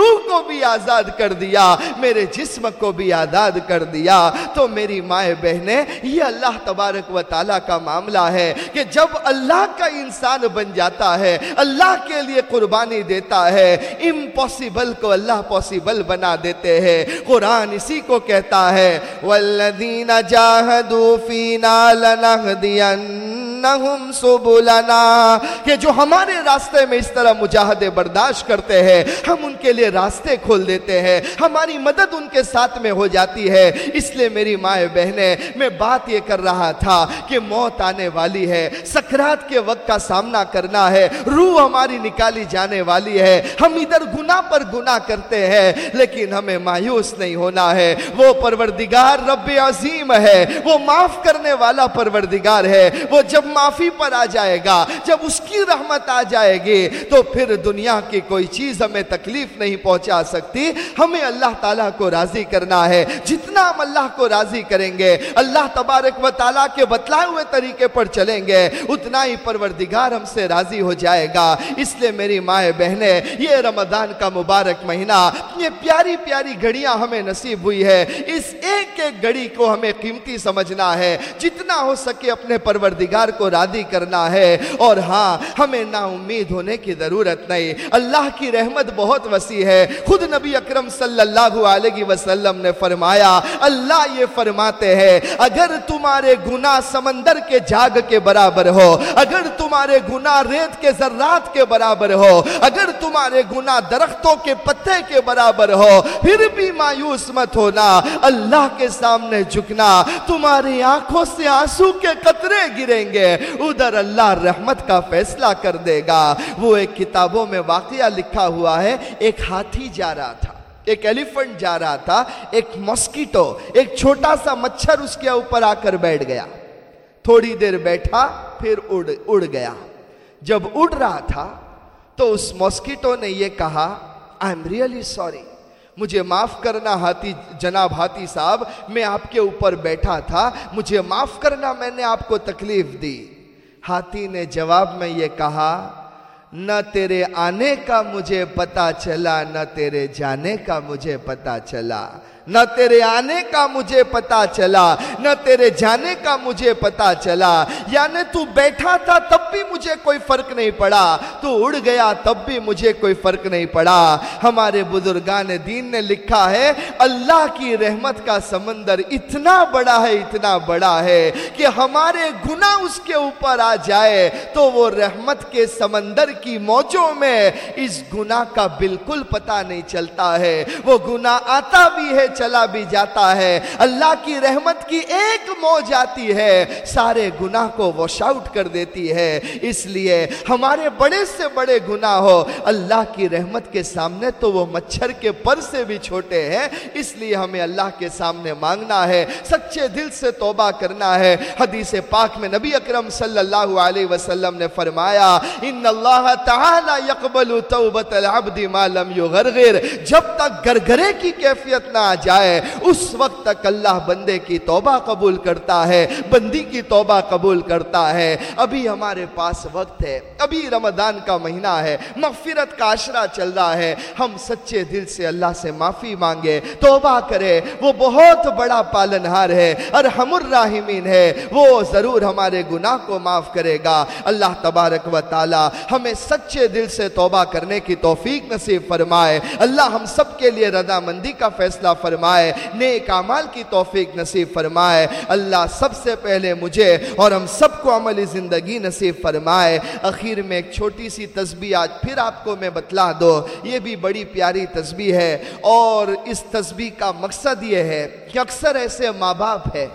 روح کو بھی آزاد کر دیا، میرے جسم کو بھی آزاد کر دیا۔ تو میری مائیں بہنیں، یہ اللہ تبارک و تعالیٰ کا معاملہ ہے کہ جب اللہ کا انسان بن جاتا ہے، اللہ کے لیے قربانی دیتا ہے، امپوسیبل کو اللہ پوسیبل بنا دیتے ہیں۔ قرآن اسی کو کہتا ہے وَالَّذِينَ جَاهَدُوا فِينَا لَنَهْدِيَنَّهُمْ سُبُلَنَا، کہ جو ہمارے راستے میں اس طرح مجاہدے برداشت کرتے ہیں، ہم ان کے لیے راستے کھول دیتے ہیں، ہماری مدد ان کے ساتھ میں ہو جاتی ہے۔ اس لیے میری مائیں بہنیں، میں بات یہ کر رہا تھا کہ موت آنے والی ہے، سکرات کے وقت کا سامنا کرنا ہے، روح ہماری نکالی جانے والی ہے، ہم ادھر گناہ پر گناہ کرتے ہیں، لیکن ہمیں مایوس نہیں ہونا ہے۔ وہ پروردگار رب عظیم ہے، وہ معاف کرنے والا پروردگار ہے۔ وہ جب معافی پر آ جائے گا، جب اس کی رحمت آ جائے گی، تو پھر دنیا کی کوئی چیز ہمیں تکلیف نہیں پہنچا سکتی۔ ہمیں اللہ تعالیٰ کو راضی کرنا ہے۔ جتنا ہم اللہ کو راضی کریں گے، اللہ تبارک و تعالیٰ کے بتلائے ہوئے طریقے پر چلیں گے، اتنا ہی پروردگار ہم سے راضی ہو جائے گا۔ اس لیے میری مائیں بہنیں، یہ رمضان کا مبارک مہینہ، یہ پیاری پیاری گھڑیاں ہمیں نصیب ہوئی ہے، اس ایک ایک گھڑی کو ہمیں قیمتی سمجھنا ہے، جتنا ہو سکے اپنے پروردگار کو راضی کرنا ہے۔ اور ہاں، ہمیں نا امید ہونے کی ضرورت نہیں، اللہ کی رحمت بہت وسیع ہے۔ خود نبی اکرم صلی اللہ علیہ وسلم نے فرمایا، اللہ یہ فرماتے ہیں اگر تمہارے گناہ سمندر کے جاگ کے برابر ہو، اگر تمہارے گناہ ریت کے ذرات کے برابر ہو، اگر تمہارے گناہ درختوں کے پتے کے برابر ہو، پھر بھی مایوس مت ہونا، اللہ کے سامنے جھکنا، تمہاری آنکھوں سے آنسو کے قطرے گریں گے، ادھر اللہ رحمت کا فیصلہ کر دے گا۔ وہ ایک کتابوں میں واقعہ لکھا ہوا ہے، ایک ہاتھی جا رہا تھا، ایک ایلیفنٹ جا رہا تھا، ایک ماسکیٹو، ایک چھوٹا سا مچھر اس کے اوپر آ کر بیٹھ گیا، تھوڑی دیر بیٹھا پھر اڑ اڑ گیا۔ جب اڑ رہا تھا تو اس ماسکیٹو نے یہ کہا، آئی ایم ریئلی سوری، مجھے معاف کرنا ہاتھی جناب ہاتھی صاحب، میں آپ کے اوپر بیٹھا تھا، مجھے معاف کرنا، میں نے آپ کو تکلیف دی۔ ہاتھی نے جواب میں یہ کہا، نہ تیرے آنے کا مجھے پتا چلا، نہ تیرے جانے کا مجھے پتا چلا، نہ تیرے آنے کا مجھے پتا چلا، نہ تیرے جانے کا مجھے پتا چلا۔ یعنی تو بیٹھا تھا تب بھی مجھے کوئی فرق نہیں پڑا، تو اڑ گیا تب بھی مجھے کوئی فرق نہیں پڑا۔ ہمارے بزرگان دین نے لکھا ہے، اللہ کی رحمت کا سمندر اتنا بڑا ہے، اتنا بڑا ہے کہ ہمارے گناہ اس کے اوپر آ جائے تو وہ رحمت کے سمندر کی موجوں میں اس گناہ کا بالکل پتہ نہیں چلتا ہے۔ وہ گناہ آتا بھی ہے، چلا بھی جاتا ہے، اللہ کی رحمت کی ایک موج آتی ہے، سارے گناہ کو واش آؤٹ کر دیتی ہے۔ اس لیے ہمارے بڑے سے بڑے گناہ ہو، اللہ کی رحمت کے سامنے تو وہ مچھر کے پر سے بھی چھوٹے ہیں۔ اس لیے ہمیں اللہ کے سامنے مانگنا ہے، سچے دل سے توبہ کرنا ہے۔ حدیث پاک میں نبی اکرم صلی اللہ علیہ وسلم نے فرمایا، ان اللہ تعالی یقبل توبۃ العبد ما لم یغرغر، جب تک گرگرے کی کیفیت نہ آ جائے اس وقت تک اللہ بندے کی توبہ قبول کرتا ہے، بندی کی توبہ قبول کرتا ہے۔ ابھی ہمارے پاس وقت ہے، ابھی رمضان کا مہینہ ہے، مغفرت کا عشرہ چل رہا ہے، ہم سچے دل سے اللہ سے معافی مانگے، توبہ کرے۔ وہ بہت بڑا پالنہار ہے، ارحم الراحمین ہے، وہ ضرور ہمارے گناہ کو معاف کرے گا۔ اللہ تبارک و تعالی ہمیں سچے دل سے توبہ کرنے کی توفیق نصیب فرمائے۔ اللہ ہم سب کے لیے رضامندی کا فیصلہ فرمائے، نیک اعمال کی توفیق نصیب فرمائے۔ اللہ سب سے پہلے مجھے اور ہم سب کو عملی زندگی نصیب فرمائے۔ اخیر میں ایک چھوٹی سی تسبیح آج پھر آپ کو میں بتلا دو، یہ بھی بڑی پیاری تسبیح ہے، اور اس تسبیح کا مقصد یہ ہے کہ اکثر ایسے ماں باپ ہے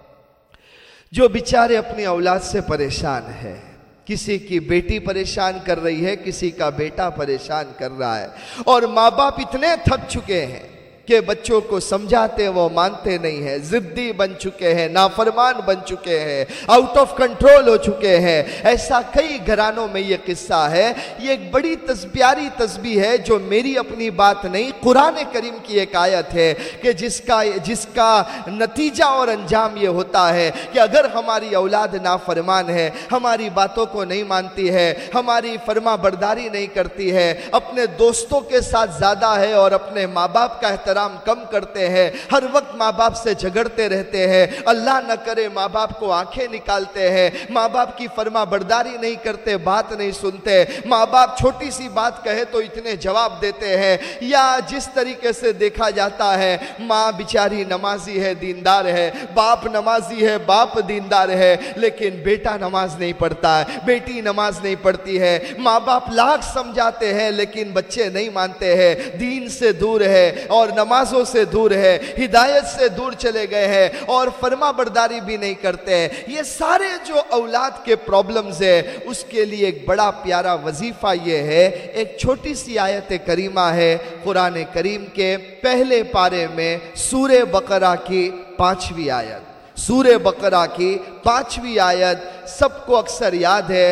جو بیچارے اپنی اولاد سے پریشان ہے، کسی کی بیٹی پریشان کر رہی ہے، کسی کا بیٹا پریشان کر رہا ہے، اور ماں باپ اتنے تھک چکے ہیں کہ بچوں کو سمجھاتے وہ مانتے نہیں ہیں، ضدی بن چکے ہیں، نافرمان بن چکے ہیں، آؤٹ آف کنٹرول ہو چکے ہیں۔ ایسا کئی گھرانوں میں یہ قصہ ہے۔ یہ ایک بڑی پیاری تسبیح ہے جو میری اپنی بات نہیں، قرآن کریم کی ایک آیت ہے کہ جس کا جس کا نتیجہ اور انجام یہ ہوتا ہے کہ اگر ہماری اولاد نافرمان ہے، ہماری باتوں کو نہیں مانتی ہے، ہماری فرما برداری نہیں کرتی ہے، اپنے دوستوں کے ساتھ زیادہ ہے اور اپنے ماں باپ کا احترام کم کرتے ہیں، ہر وقت ماں باپ سے جھگڑتے رہتے ہیں، اللہ نہ کرے ماں باپ کو آنکھیں نکالتے ہیں، ماں باپ کی فرما برداری نہیں کرتے، بات نہیں سنتے، ماں باپ چھوٹی سی بات کہے تو اتنے جواب دیتے ہیں، یا جس طریقے سے دیکھا جاتا ہے ماں بیچاری نمازی ہے، دیندار ہے، باپ نمازی ہے، باپ دیندار ہے، لیکن بیٹا نماز نہیں پڑھتا ہے، بیٹی نماز نہیں پڑھتی ہے، ماں باپ لاکھ سمجھاتے ہیں لیکن بچے نہیں مانتے ہیں، دین سے دور ہے اور نمازوں سے دور ہے، ہدایت سے دور چلے گئے ہیں اور فرما برداری بھی نہیں کرتے ہیں۔ یہ سارے جو اولاد کے پرابلمز ہیں اس کے لیے ایک بڑا پیارا وظیفہ یہ ہے، ایک چھوٹی سی آیت کریمہ ہے قرآن کریم کے پہلے پارے میں، سورہ بقرہ کی پانچویں آیت، سورہ بقرہ کی پانچویں آیت سب کو اکثر یاد ہے،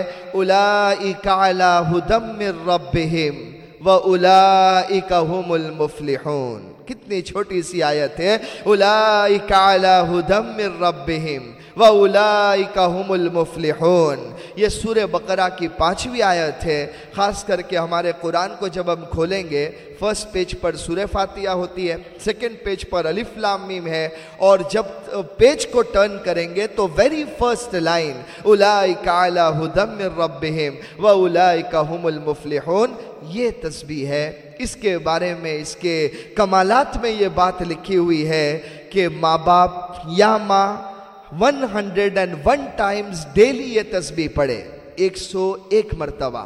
اولئک علی ھدی من ربہم وَأُولَئِكَ هُمُ الْمُفْلِحُونَ۔ کتنی چھوٹی سی آیت ہے، اولئک علی ھدی من ربہم وَأُولَئِكَ هُمُ الْمُفْلِحُونَ۔ یہ سورہ بقرہ کی پانچویں آیت ہے۔ خاص کر کے ہمارے قرآن کو جب ہم کھولیں گے، فرسٹ پیج پر سورہ فاتحہ ہوتی ہے، سیکنڈ پیج پر الف لام میم ہے، اور جب پیج کو ٹرن کریں گے تو ویری فرسٹ لائن اولئک علی ھدی من ربہم وَأُولَئِكَ هُمُ الْمُفْلِحُونَ، یہ تسبیح ہے۔ اس کے بارے میں، اس کے کمالات میں یہ بات لکھی ہوئی ہے کہ ماں باپ یا ماں one hundred and one times daily یہ تسبیح پڑھے، ایک سو ایک مرتبہ،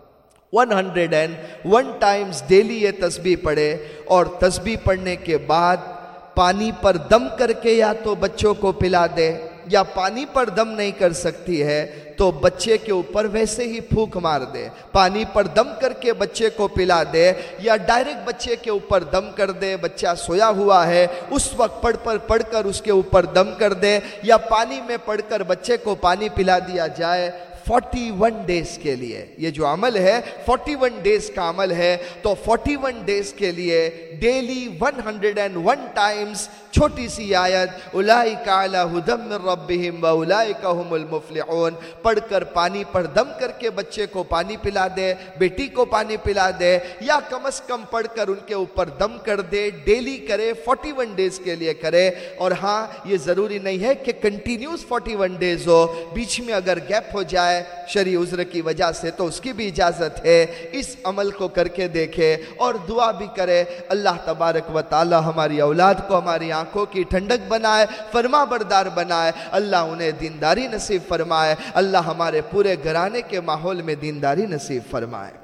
one hundred and one times daily یہ تسبیح پڑھے، اور تسبیح پڑھنے کے بعد پانی پر دم کر کے یا تو بچوں کو پلا دے، یا پانی پر دم نہیں کر سکتی ہے تو بچے کے اوپر ویسے ہی پھونک مار دے، پانی پر دم کر کے بچے کو پلا دے، یا ڈائریکٹ بچے کے اوپر دم کر دے، بچہ سویا ہوا ہے اس وقت پڑھ پر پڑھ کر اس کے اوپر دم کر دے، یا پانی میں پڑھ کر بچے کو پانی پلا دیا جائے فورٹی ون ڈیز کے لیے۔ یہ جو عمل ہے فورٹی ون ڈیز کا عمل ہے، تو فورٹی ون ڈیز کے لیے daily one hundred and one times چھوٹی سی آیت اولئک علی ھدی من ربہم واولئک ھم المفلحون پڑھ کر پانی پر دم کر کے بچے کو پانی پلا دے، بیٹی کو پانی پلا دے، یا کم از کم پڑھ کر ان کے اوپر دم کر دے، ڈیلی کرے، فورٹی ون ڈیز کے لیے کرے۔ اور ہاں، یہ ضروری نہیں ہے کہ کنٹینیوز فورٹی ون ڈیز ہو، بیچ میں اگر گیپ ہو جائے شرعی عذر کی وجہ سے تو اس کی بھی اجازت ہے۔ اس عمل کو کر کے دیکھے اور دعا بھی کرے، اللہ تبارک و تعالی ہماری اولاد کو ہماری آنکھوں کی ٹھنڈک بنائے، فرما بردار بنائے، اللہ انہیں دینداری نصیب فرمائے، اللہ ہمارے پورے گھرانے کے ماحول میں دینداری نصیب فرمائے۔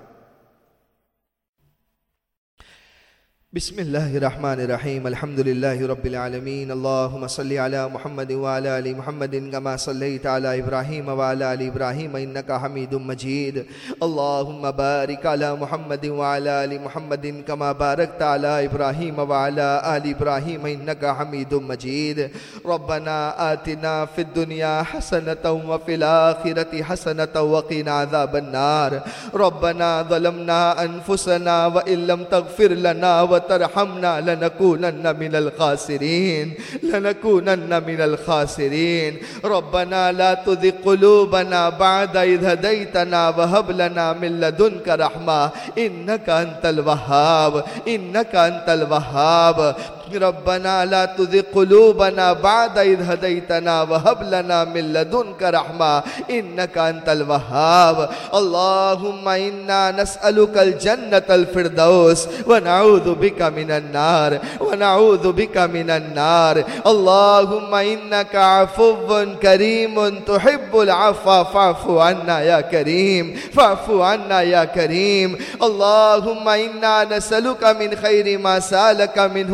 بسم اللہ الرحمن الرحیم، الحمدللہ رب العالمین، اللہم صلی علی محمد وعلی آل محمد کما صلیت علی ابراہیم وعلی آل ابراہیم انکا حمید مجید، اللہم بارک علی محمد وعلی آل محمد کما بارکت علی ابراہیم وعلی آل ابراہیم انکا حمید مجید، ربنا آتنا فی الدنیا حسنة وفی الآخرة حسنة وقنا عذاب النار، ربنا ظلمنا انفسنا وإن لم تغفر لنا وترحمنا لنكونن من الخاسرين لنكونن من الخاسرين، ربنا لا تزغ قلوبنا بعد إذ هديتنا وهب لنا من لدنك رحمة إنك أنت الوهاب إنك أنت الوهاب، ربنا لا تزغ قلوبنا بعد إذ هديتنا وهب لنا من لدنك رحمة إنك أنت الوهاب، اللهم إنا نسألك الجنة الفردوس ونعوذ بك من النار ونعوذ بك من النار، اللهم إنك عفو كريم تحب العفو فاعف عنا يا كريم فاعف عنا يا كريم، اللهم إنا نسألك من خير ما سألك منه نبي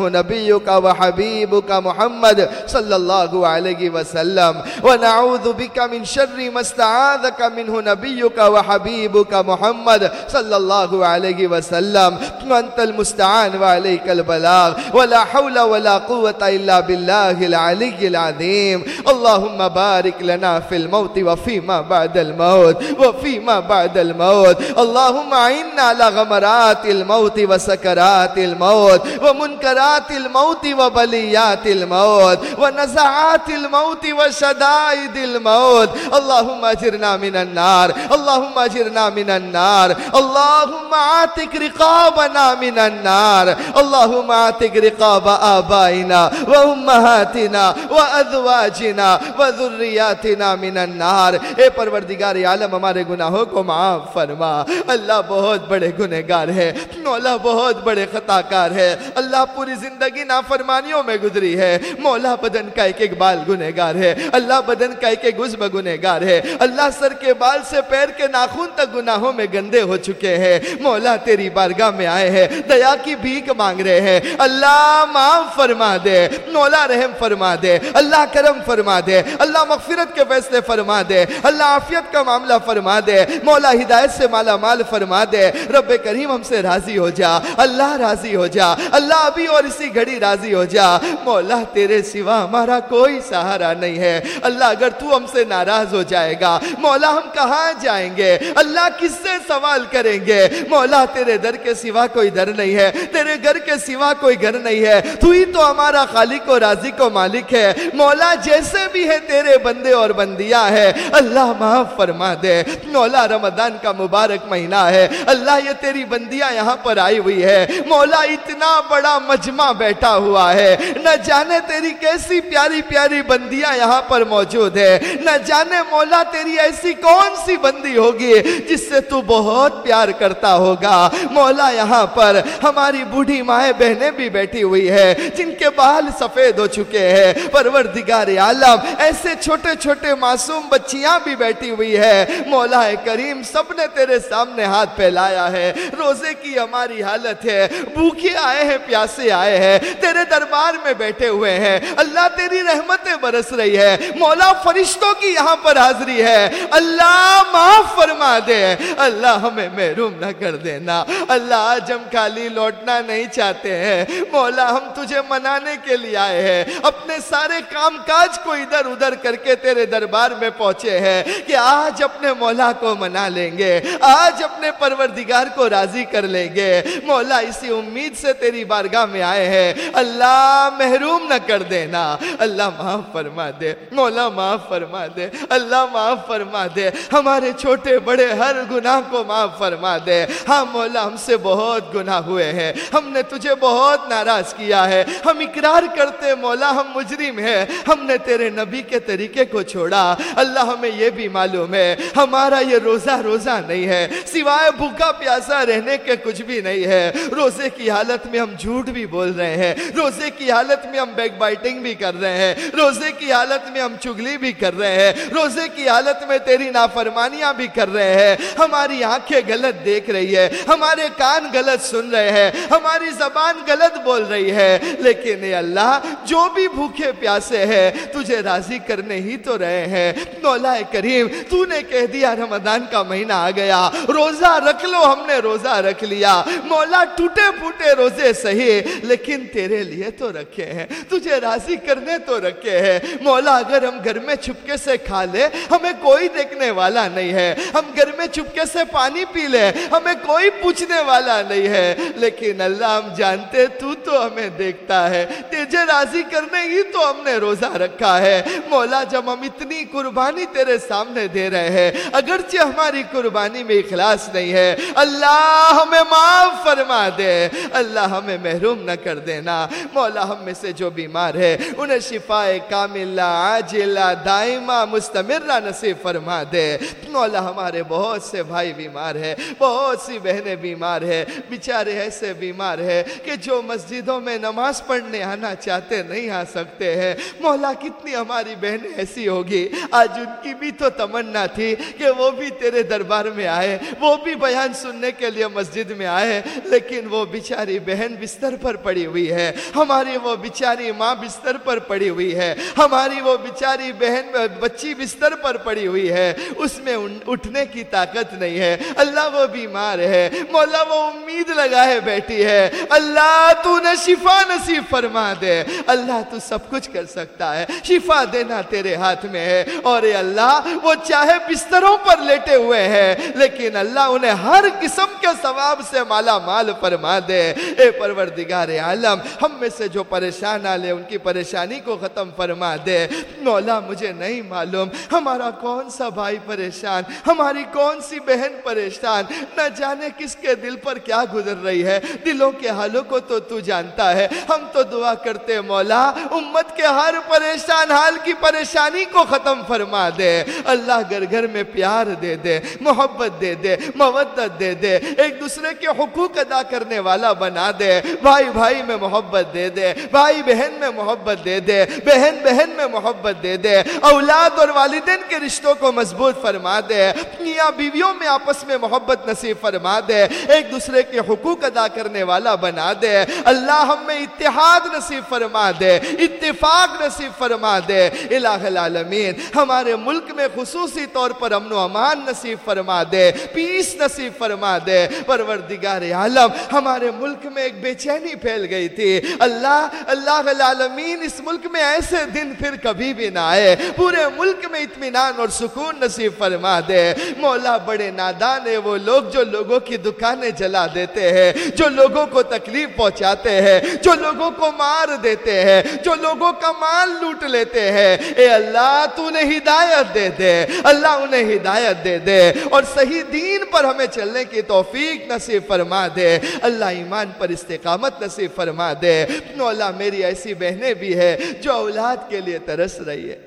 نبيك وحبيبك محمد صلى الله عليه وسلم ونعوذ بك من شر ما استعاذك منه نبيك وحبيبك محمد صلى الله عليه وسلم وأنت المستعان وعليك البلاغ ولا حول ولا قوة إلا بالله العلي العظيم. اللهم بارك لنا في الموت وفيما بعد الموت وفيما بعد الموت. اللهم أعنا على غمرات الموت وسكرات الموت ومنكرات الموت وبليات الموت ونزعات الموت وشدائد الموت. اللهم أجرنا من النار اللهم أجرنا من النار. اللهم اعتق رقابنا من النار. اللهم اعتق رقاب آبائنا وأمهاتنا وأزواجنا وذرياتنا من النار. اے پروردگار عالم ہمارے گناہوں کو معاف فرما. اللہ بہت بڑے گنہگار ہے، مولا بہت بڑے خطا کار ہے. اللہ پوری زندگی نافرمانیوں میں گزری ہے. مولا بدن کا ایک ایک بال گنہگار ہے. اللہ بدن کا ایک ایک عضو گنہگار ہے. اللہ سر کے بال سے پیر کے ناخن تک گناہوں میں گندے ہو چکے ہیں. مولا تیری بارگاہ میں آئے ہیں، دیا کی بھیک مانگ رہے ہیں. اللہ معاف فرما دے، مولا رحم فرما دے، اللہ کرم فرما دے، اللہ مغفرت کے فیصلے فرما دے، اللہ عافیت کا معاملہ فرما دے، مولا ہدایت سے مالا مال فرما دے. رب کریم ہم سے راضی ہو جا، اللہ راضی ہو جا، اللہ ابھی اور اسی گھڑی راضی ہو جا. مولا تیرے سوا ہمارا کوئی سہارا نہیں ہے. اللہ اگر تو ہم سے ناراض ہو جائے گا مولا ہم کہاں جائیں گے؟ اللہ کس سے سوال کریں گے؟ مولا تیرے در کے سوا کوئی در نہیں ہے، تیرے گھر کے سوا کوئی گھر نہیں ہے. تو ہی تو ہمارا خالق و رازق و مالک ہے. مولا جیسے بھی ہے تیرے بندے اور بندیاں ہے، اللہ معاف فرما دے. مولا رمضان کا مبارک مہینہ ہے، اللہ یہ تیری بندیاں یہاں پر آئی ہوئی ہے. مولا اتنا بڑا مجمع بیٹھا ہوا ہے، نہ جانے تیری کیسی پیاری پیاری بندیاں یہاں پر موجود ہے. نہ جانے مولا تیری ایسی کون سی بندی ہوگی جس سے تو بہت پیار کرتا ہوگا. مولا یہاں پر ہماری بوڑھی مائیں بہنیں بھی بیٹھی ہوئی ہے جن کے بال سفید ہو چکے ہیں. پروردگار عالم ایسے چھوٹے چھوٹے معصوم بچیاں بھی بیٹھی ہوئی ہے. مولا کریم سب نے تیرے سامنے ہاتھ پھیلایا ہے. روزے کی ہماری حالت ہے، بھوکے آئے ہیں، پیاسے آئے ہیں، تیرے دربار میں بیٹھے ہوئے ہیں. اللہ تیری رحمتیں برس رہی ہے. مولا فرشتوں کی یہاں پر حاضری ہے. اللہ معاف فرما دے، اللہ ہمیں محروم نہ کر دینا. اللہ آج ہم خالی لوٹنا نہیں چاہتے ہیں. مولا ہم تجھے منانے کے لیے آئے ہیں، اپنے سارے کام کاج کو ادھر ادھر کر کے تیرے دربار میں پہنچے ہیں کہ آج اپنے مولا کو منا لیں گے، آج اپنے پروردگار کو راضی کر لیں گے. مولا اسی امید سے تیری بارگاہ میں آئے ہیں. اللہ محروم نہ کر دینا. اللہ معاف فرما دے، مولا معاف فرما دے، اللہ معاف فرما دے. ہمارے چھوٹے بڑے ہر گناہ کو معاف فرما دے. ہاں مولا ہم سے بہت گناہ ہوئے ہیں، ہم نے تجھے بہت ناراض کیا ہے. ہم اقرار کرتے مولا ہم مجرم ہیں، ہم نے تیرے نبی کے طریقے کو چھوڑا. اللہ ہمیں یہ بھی معلوم ہے ہمارا یہ روزہ روزہ نہیں ہے، سوائے بھوکا پیاسا رہنے کے کچھ بھی نہیں ہے. روزے کی حالت میں ہم جھوٹ بھی بول رہے ہیں، روزے کی حالت میں ہم بیک بائٹنگ بھی کر رہے ہیں، روزے کی حالت میں ہم چگلی بھی کر رہے ہیں، روزے کی حالت میں تیری نافرمانیاں بھی کر رہے ہیں. ہماری آنکھیں غلط دیکھ رہی ہے، ہمارے کان غلط سن رہے ہیں، ہماری زبان غلط بول رہی ہے. لیکن اے اللہ جو بھی بھوکے پیاسے ہیں تجھے راضی کرنے ہی تو رہے ہیں. مولا کریم تو نے کہہ دیا رمضان کا مہینہ آ گیا، روزہ رکھ لو. ہم نے روزہ رکھ لیا. مولا ٹوٹے پھوٹے روزے صحیح لیکن تیرے لیے تو رکھے ہیں، تجھے راضی کرنے تو رکھے ہیں. مولا اگر ہم گھر میں چھپکے سے کھا لے ہمیں کوئی دیکھنے والا نہیں ہے، ہم گھر میں چھپکے سے پانی پی لے ہمیں کوئی پوچھنے والا نہیں ہے. لیکن اللہ ہم جانتے تو تو ہمیں دیکھتا ہے، تجھے راضی کرنے ہی تو ہم نے روزہ رکھا ہے. مولا جب ہم اتنی قربانی تیرے سامنے دے رہے ہیں اگرچہ ہماری قربانی میں اخلاص نہیں ہے، اللہ ہمیں معاف فرما دے، اللہ ہمیں محروم نہ کر دینا. مولا ہم میں سے جو بیمار ہے انہیں شفاء کاملہ عاجلہ دائمہ مستمرہ نصیب فرما دے. مولا ہمارے بہت سے بھائی بیمار ہیں، بہت سی بہنیں بیمار ہیں، بیچارے ایسے بیمار ہیں کہ جو مسجدوں میں نماز پڑھنے آنا چاہتے نہیں آ سکتے ہیں. مولا کتنی ہماری بہنیں ایسی ہوگی آج ان کی بھی تو تمنا تھی کہ وہ بھی تیرے دربار میں آئے، وہ بھی بیان سننے کے لیے مسجد میں آئے، لیکن وہ بیچاری بہن بستر پر پڑی ہوئی ہے، ہماری وہ بیچاری ماں بستر پر پڑی ہوئی ہے، ہماری وہ بیچاری بہن بچی بستر پر پڑی ہوئی ہے، اس میں اٹھنے کی طاقت نہیں ہے، اللہ وہ بیمار ہے، مولا وہ امید لگائے بیٹھی ہے، اللہ تو نے شفا نصیب فرما دے، اللہ تو سب کچھ کر سکتا ہے، شفا دینا تیرے ہاتھ میں ہے، اور اے اللہ وہ چاہے بستروں پر لیٹے ہوئے ہیں لیکن اللہ انہیں ہر قسم کے ثواب سے مالا مال فرما دے۔ اے پروردگار عالم، ہم میں سے جو پریشان آلے ان کی پریشانی کو ختم فرما دے۔ مولا مجھے نہیں معلوم ہمارا کون سا بھائی پریشان، ہماری کون سی بہن پریشان، نہ جانے کس کے دل پر کیا گزر رہی ہے، دلوں کے حالوں کو تو تو جانتا ہے، ہم تو دعا کرتے مولا امت کے ہر پریشان حال کی پریشانی کو ختم فرما دے۔ اللہ گھر گھر میں پیار دے دے، محبت دے دے، مودت دے دے، ایک دوسرے کے حقوق ادا کرنے والا بنا دے، بھائی بھائی میں محبت دے دے، بھائی بہن میں محبت دے دے، بہن بہن میں محبت دے دے، اولاد اور والدین کے رشتوں کو مضبوط فرما دے، میاں بیویوں میں آپس میں محبت نصیب فرما دے، ایک دوسرے کے حقوق ادا کرنے والا بنا دے۔ اللہ ہم میں اتحاد نصیب فرما دے، اتفاق نصیب فرما دے۔ الہ العالمین ہمارے ملک میں خصوصی طور پر امن و امان نصیب فرما دے، پیس نصیب فرما دے۔ پروردگار عالم ہمارے ملک میں ایک بے چینی پھیل گئی تھی، اللہ اللہ العالمین اس ملک میں ایسے دن پھر کبھی بھی نہ آئے، پورے ملک میں اطمینان اور سکون نصیب فرما دے۔ مولا بڑے نادان ہیں وہ لوگ جو لوگوں کی دکانیں جلا دیتے ہیں، جو لوگوں کو تکلیف پہنچاتے ہیں، جو لوگوں کو مار دیتے ہیں، جو لوگوں کا مال لوٹ لیتے ہیں۔ اے اللہ تو نے ہدایت دے دے، اللہ انہیں ہدایت دے دے اور صحیح دین پر ہمیں چلنے کی توفیق نصیب فرما دے۔ اللہ ایمان پر استقامت نصیب فرما دے۔ مولا میری ایسی بہنیں بھی ہیں جو اولاد کے لیے ترس رہی ہے،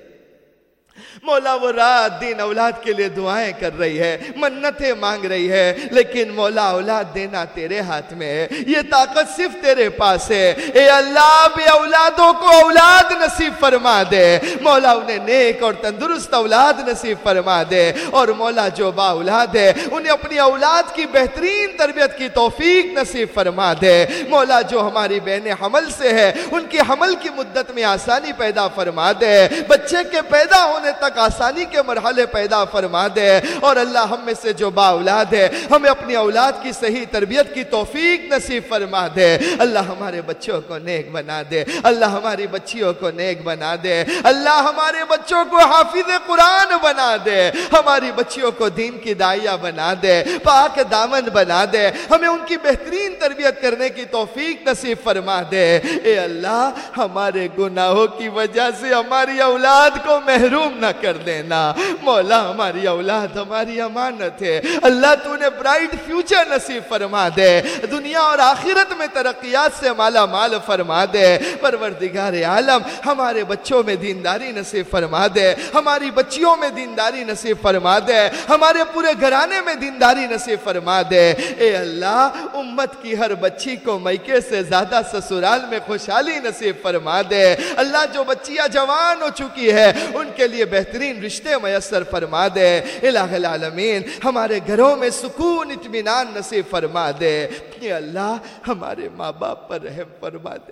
مولا وہ رات دن اولاد کے لیے دعائیں کر رہی ہے، منتیں مانگ رہی ہے، لیکن مولا اولاد دینا تیرے ہاتھ میں ہے، یہ طاقت صرف تیرے پاس ہے۔ اے اللہ بے اولادوں کو اولاد نصیب فرما دے، مولا انہیں نیک اور تندرست اولاد نصیب فرما دے، اور مولا جو با اولاد ہے انہیں اپنی اولاد کی بہترین تربیت کی توفیق نصیب فرما دے۔ مولا جو ہماری بہنیں حمل سے ہے ان کی حمل کی مدت میں آسانی پیدا فرما دے، بچے کے پیدا ہونے تک آسانی کے مرحلے پیدا فرما دے، اور اللہ ہم میں سے جو با اولاد ہے ہمیں اپنی اولاد کی صحیح تربیت کی توفیق نصیب فرما دے۔ اللہ ہمارے بچوں کو نیک بنا دے، اللہ ہماری بچیوں کو نیک بنا دے، اللہ ہمارے بچوں کو حافظ قرآن بنا دے، ہماری بچیوں کو دین کی داعیہ بنا دے، پاک دامن بنا دے، ہمیں ان کی بہترین تربیت کرنے کی توفیق نصیب فرما دے۔ اے اللہ ہمارے گناہوں کی وجہ سے ہماری اولاد کو محروم نہ کر دینا، مولا ہماری اولاد ہماری امانت ہے، اللہ تو نے برائٹ فیوچر نصیب فرما دے، دنیا اور آخرت میں ترقیات سے مالا مال فرما دے۔ پروردگار عالم ہمارے بچوں میں دینداری نصیب فرما دے، ہماری بچیوں میں دینداری نصیب فرما دے، ہمارے پورے گھرانے میں دینداری نصیب فرما دے۔ اے اللہ امت کی ہر بچی کو میکے سے زیادہ سسرال میں خوشحالی نصیب فرما دے۔ اللہ جو بچیاں جوان ہو چکی ہے ان کے لیے بہترین رشتے میسر فرما دے۔ الہ العالمین ہمارے گھروں میں سکون اطمینان نصیب فرما دے۔ اے اللہ ہمارے ماں باپ پر رحم فرما دے،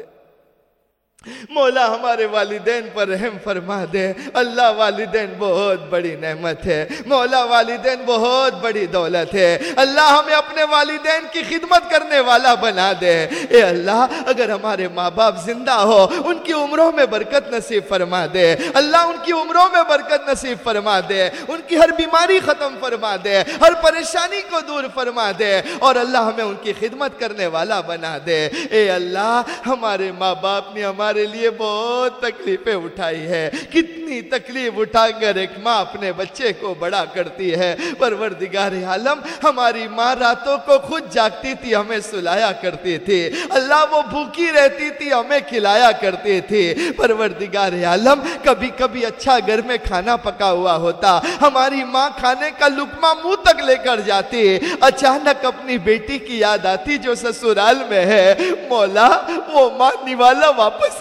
مولا ہمارے والدین پر رحم فرما دے۔ اللہ والدین بہت بڑی نعمت ہے، مولا والدین بہت بڑی دولت ہے، اللہ ہمیں اپنے والدین کی خدمت کرنے والا بنا دے۔ اے اللہ اگر ہمارے ماں باپ زندہ ہو ان کی عمروں میں برکت نصیب فرما دے، اللہ ان کی عمروں میں برکت نصیب فرما دے، ان کی ہر بیماری ختم فرما دے، ہر پریشانی کو دور فرما دے، اور اللہ ہمیں ان کی خدمت کرنے والا بنا دے۔ اے اللہ ہمارے ماں باپ نے ہمارے ہمارے لیے بہت تکلیفیں اٹھائی ہے، کتنی تکلیف اٹھا کر ایک ماں اپنے بچے کو بڑا کرتی ہے۔ پروردگار عالم ہماری ماں راتوں کو خود جاگتی تھی، ہمیں سلایا کرتی تھی، اللہ وہ بھوکی رہتی تھی ہمیں کھلایا کرتی تھی۔ پروردگار عالم کبھی کبھی اچھا گھر میں کھانا پکا ہوا ہوتا، ہماری ماں کھانے کا لقمہ منہ تک لے کر جاتی، اچانک اپنی بیٹی کی یاد آتی جو سسرال میں ہے، مولا وہ ماں نوالا واپس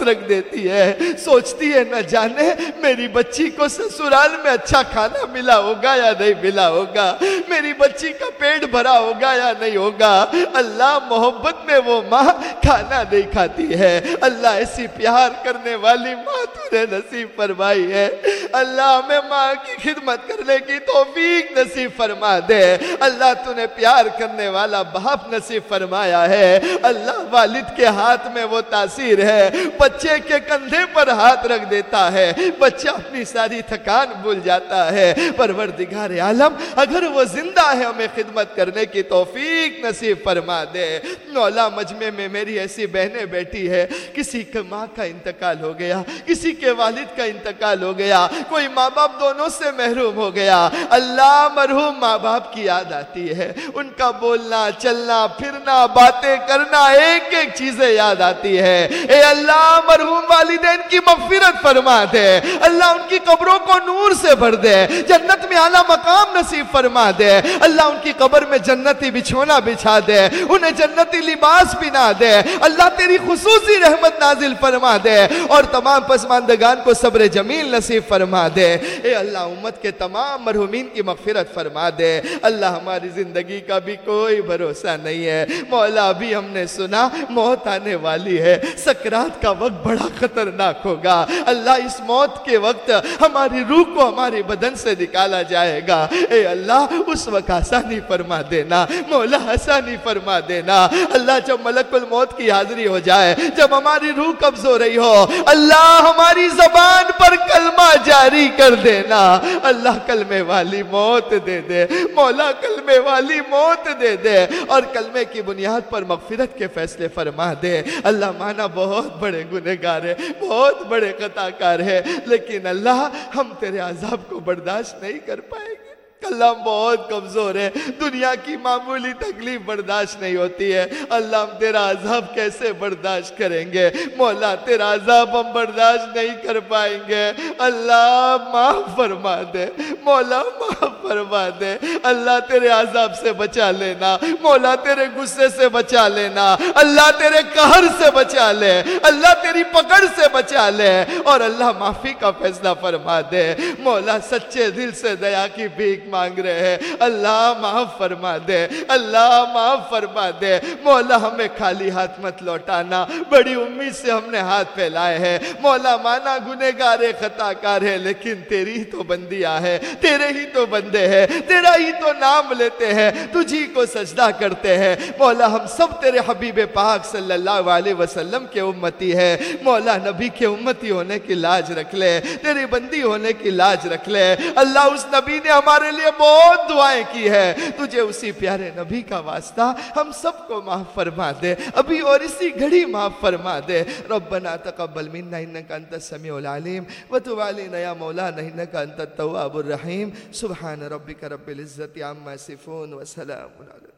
رکھ دیتی ہے، سوچتی ہے نہ جانے میری بچی کو سسرال میں اچھا کھانا ملا ہوگا یا نہیں ملا ہوگا، میری بچی کا پیٹ بھرا ہوگا یا نہیں ہوگا۔ اللہ محبت میں وہ ماں کھانا نہیں کھاتی ہے۔ اللہ ایسی پیار کرنے والی ماں تو نے نصیب فرمائی ہے۔ اللہ ہمیں ماں کی خدمت کرنے کی توفیق نصیب فرما دے۔ اللہ تو نے پیار کرنے والا باپ نصیب فرمایا ہے۔ اللہ والد کے ہاتھ میں وہ تاثیر ہے، بچے کے کندھے پر ہاتھ رکھ دیتا ہے، بچہ اپنی ساری تھکان بھول جاتا ہے۔ پروردگار عالم اگر وہ زندہ ہے ہمیں خدمت کرنے کی توفیق نصیب فرما دے۔ مولا مجمع میں میری ایسی بہنیں بیٹھی ہے، کسی کے ماں کا انتقال ہو گیا، کسی کے والد کا انتقال ہو گیا، کوئی ماں باپ دونوں سے محروم ہو گیا۔ اللہ مرحوم ماں باپ کی یاد آتی ہے، ان کا بولنا چلنا پھرنا باتیں کرنا ایک ایک چیزیں یاد آتی ہے۔ اے اللہ مرحوم والدین کی مغفرت فرما دے، اللہ ان کی قبروں کو نور سے بھر دے، جنت میں اعلیٰ مقام نصیب فرما دے، اللہ ان کی قبر میں جنتی بچھونا بچھا دے، انہیں جنتی لباس پہنا دے، اللہ تیری خصوصی رحمت نازل فرما دے اور تمام پسماندگان کو صبر جمیل نصیب فرما دے۔ اے اللہ امت کے تمام مرحومین کی مغفرت فرما دے۔ اللہ ہماری زندگی کا بھی کوئی بھروسہ نہیں ہے مولا، ابھی ہم نے سنا موت آنے والی ہے، سکرات کا وقت بڑا خطرناک ہوگا۔ اللہ اس موت کے وقت ہماری روح کو ہمارے بدن سے نکالا جائے گا، اے اللہ اس وقت آسانی فرما دینا مولا، آسانی فرما دینا۔ اللہ جب ملک الموت کی حاضری ہو جائے، جب ہماری روح قبض ہو رہی ہو، اللہ ہماری زبان پر کلمہ جاری کر دینا، اللہ کلمے والی موت دے دے مولا، کلمے والی موت دے دے اور کلمے کی بنیاد پر مغفرت کے فیصلے فرما دے۔ اللہ مانا بہت بڑے گنہگار ہے، بہت بڑے خطا کار ہے، لیکن اللہ ہم تیرے عذاب کو برداشت نہیں کر پائیں گے۔ اللہ ہم بہت کمزور ہے، دنیا کی معمولی تکلیف برداشت نہیں ہوتی ہے، اللہ ہم تیرا عذاب کیسے برداشت کریں گے مولا، تیرا عذاب ہم برداشت نہیں کر پائیں گے۔ اللہ معاف فرما دے مولا، معاف فرما دے، اللہ تیرے عذاب سے بچا لینا مولا، تیرے غصے سے بچا لینا اللہ، تیرے قہر سے بچا لے اللہ، تیری پکڑ سے بچا لے اور اللہ معافی کا فیصلہ فرما دے مولا، سچے دل سے دیا کی بھیک مانگ رہے ہیں، اللہ معاف فرما دے، اللہ معاف فرما دے مولا، ہمیں خالی ہاتھ مت لوٹانا، بڑی امید سے ہم نے ہاتھ پھیلائے ہیں مولا، مانا گنہگار خطا کار ہے لیکن تیری تو بندیاں ہے، تیرے ہی تو بندے ہیں، تیرا ہی تو نام لیتے ہیں، تجھی کو سجدہ کرتے ہیں مولا، ہم سب تیرے حبیب پاک صلی اللہ علیہ وسلم کے امتی ہے مولا، نبی کے امتی ہونے کی لاج رکھ لے، تیری بندی ہونے کی لاج رکھ لے اللہ، اس نبی نے ہمارے لیے بہت دعائیں کی ہے، تجھے اسی پیارے نبی کا واسطہ ہم سب کو معاف فرما دے، ابھی اور اسی گھڑی معاف فرما دے۔ ربنا تقبل منا انک انت السمیع العلیم وتب علینا یا مولانا انک انت التواب الرحیم۔ سبحان ربک رب العزت عما یصفون وسلام علی